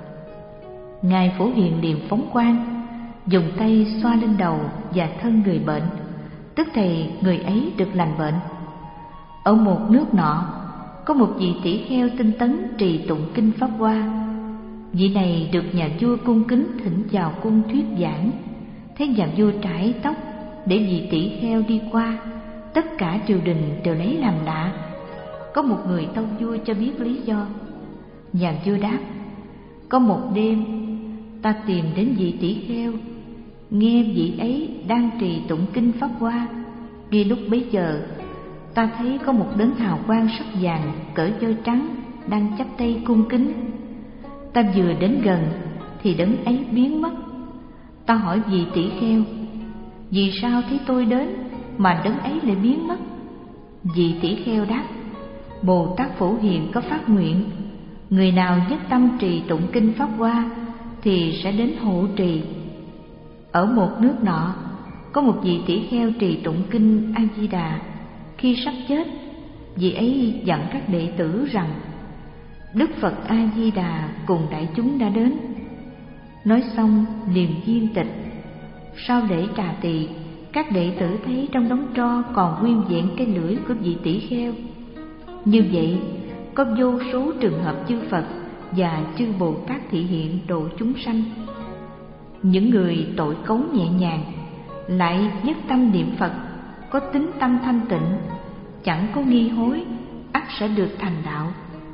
Ngài Phổ Hiền liền phóng quang, dùng tay xoa lên đầu và thân người bệnh, tức thì người ấy được lành bệnh. Ở một nước nọ, có một vị tỷ kheo tinh tấn trì tụng kinh Pháp Hoa. Vị này được nhà vua cung kính thỉnh vào cung thuyết giảng. Thấy nhà vua trải tóc để vị tỷ kheo đi qua, tất cả triều đình đều lấy làm lạ. Có một người tâu vua cho biết lý do. Nhà vua đáp: có một đêm ta tìm đến vị tỷ kheo, nghe vị ấy đang trì tụng kinh Pháp Hoa. Ngay lúc bấy giờ, ta thấy có một đấng hào quang sắc vàng cởi voi trắng đang chắp tay cung kính. Ta vừa đến gần thì đấng ấy biến mất. Ta hỏi vị tỷ kheo: vì sao thấy tôi đến mà đấng ấy lại biến mất? Vị tỷ kheo đáp: Bồ Tát Phổ Hiền có phát nguyện, người nào nhất tâm trì tụng kinh Pháp Hoa thì sẽ đến hộ trì. Ở một nước nọ, có một vị tỷ kheo trì tụng kinh A Di Đà. Khi sắp chết, vị ấy dặn các đệ tử rằng Đức Phật A Di Đà cùng đại chúng đã đến. Nói xong liền viên tịch. Sau lễ trà tỳ, các đệ tử thấy trong đống tro còn nguyên vẹn cái lưỡi của vị tỷ kheo. Như vậy, có vô số trường hợp chư Phật và chư Bồ Tát thị hiện độ chúng sanh. Những người tội cấu nhẹ nhàng, lại nhất tâm niệm Phật, có tính tâm thanh tịnh, chẳng có nghi hối, ắt sẽ được thành đạo.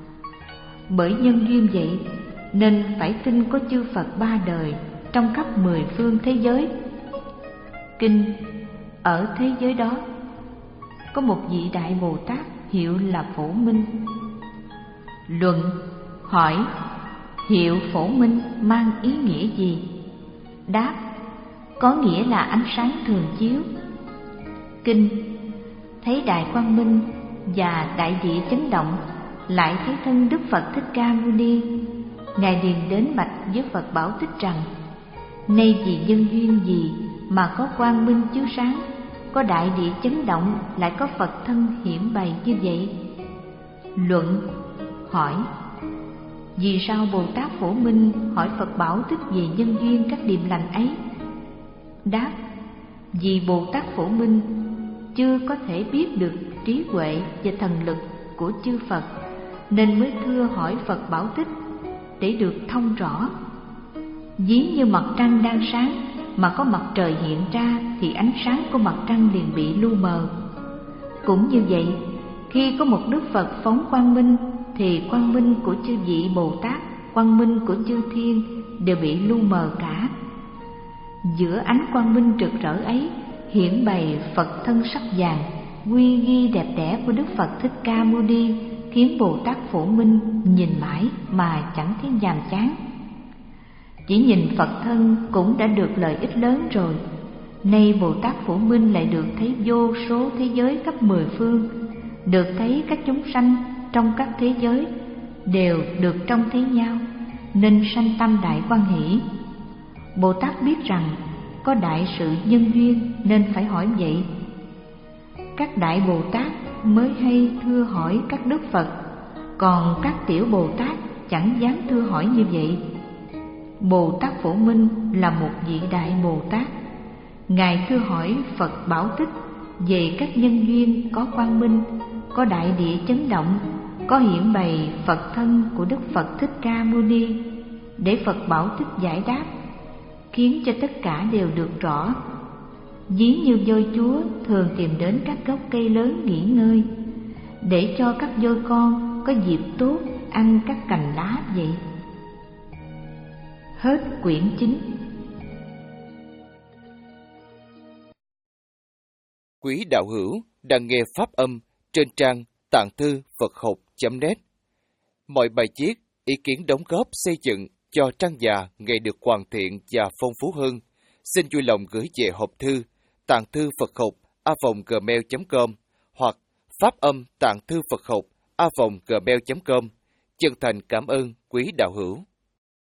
Bởi nhân duyên vậy nên phải tin có chư Phật ba đời trong khắp mười phương thế giới. Kinh: ở thế giới đó có một vị Đại Bồ Tát hiệu là Phổ Minh. Luận: hỏi hiệu Phổ Minh mang ý nghĩa gì? Đáp: có nghĩa là ánh sáng thường chiếu. Kinh: thấy Đại Quang Minh và đại địa chấn động, lại thấy thân Đức Phật Thích Ca Mâu Ni. Ngài liền đến bạch với Phật Bảo Tích rằng: nay vì nhân duyên gì mà có quang minh chiếu sáng, có đại địa chấn động, lại có Phật thân hiển bày như vậy? Luận: hỏi vì sao Bồ Tát Phổ Minh hỏi Phật Bảo Tích về nhân duyên các điềm lành ấy? Đáp: vì Bồ Tát Phổ Minh chưa có thể biết được trí huệ và thần lực của chư Phật, nên mới thưa hỏi Phật Bảo Tích để được thông rõ. Ví như mặt trăng đang sáng mà có mặt trời hiện ra, thì ánh sáng của mặt trăng liền bị lu mờ. Cũng như vậy, khi có một Đức Phật phóng quang minh, thì quang minh của chư vị Bồ Tát, quang minh của chư thiên đều bị lu mờ cả. Giữa ánh quang minh rực rỡ ấy hiển bày Phật thân sắc vàng, uy nghi đẹp đẽ của Đức Phật Thích Ca Mâu Ni, khiến Bồ Tát Phổ Minh nhìn mãi mà chẳng thấy nhàm chán. Chỉ nhìn Phật thân cũng đã được lợi ích lớn rồi. Nay Bồ Tát Phổ Minh lại được thấy vô số thế giới khắp mười phương, được thấy các chúng sanh trong các thế giới đều được trông thấy nhau, nên sanh tâm đại hoan hỷ. Bồ Tát biết rằng có đại sự nhân duyên nên phải hỏi vậy. Các đại Bồ Tát mới hay thưa hỏi các Đức Phật, còn các tiểu Bồ Tát chẳng dám thưa hỏi như vậy. Bồ Tát Phổ Minh là một vị đại Bồ Tát. Ngài thưa hỏi Phật Bảo Tích về các nhân duyên có quang minh, có đại địa chấn động, có hiển bày Phật thân của Đức Phật Thích Ca Mâu Ni, để Phật Bảo Tích giải đáp, khiến cho tất cả đều được rõ. Ví như voi chúa thường tìm đến các gốc cây lớn nghỉ ngơi, để cho các voi con có dịp tốt ăn các cành lá vậy. Hết quyển chín. Quý đạo hữu đang nghe pháp âm trên trang tạng thư Phật học chấm net. Mọi bài viết, ý kiến đóng góp xây dựng cho trang già ngày được hoàn thiện và phong phú hơn, xin vui lòng gửi về hộp thư tạng thư Phật học a vòng gmail chấm com hoặc phát âm tạng thư Phật học a vòng gmail chấm com. Chân thành cảm ơn quý đạo hữu.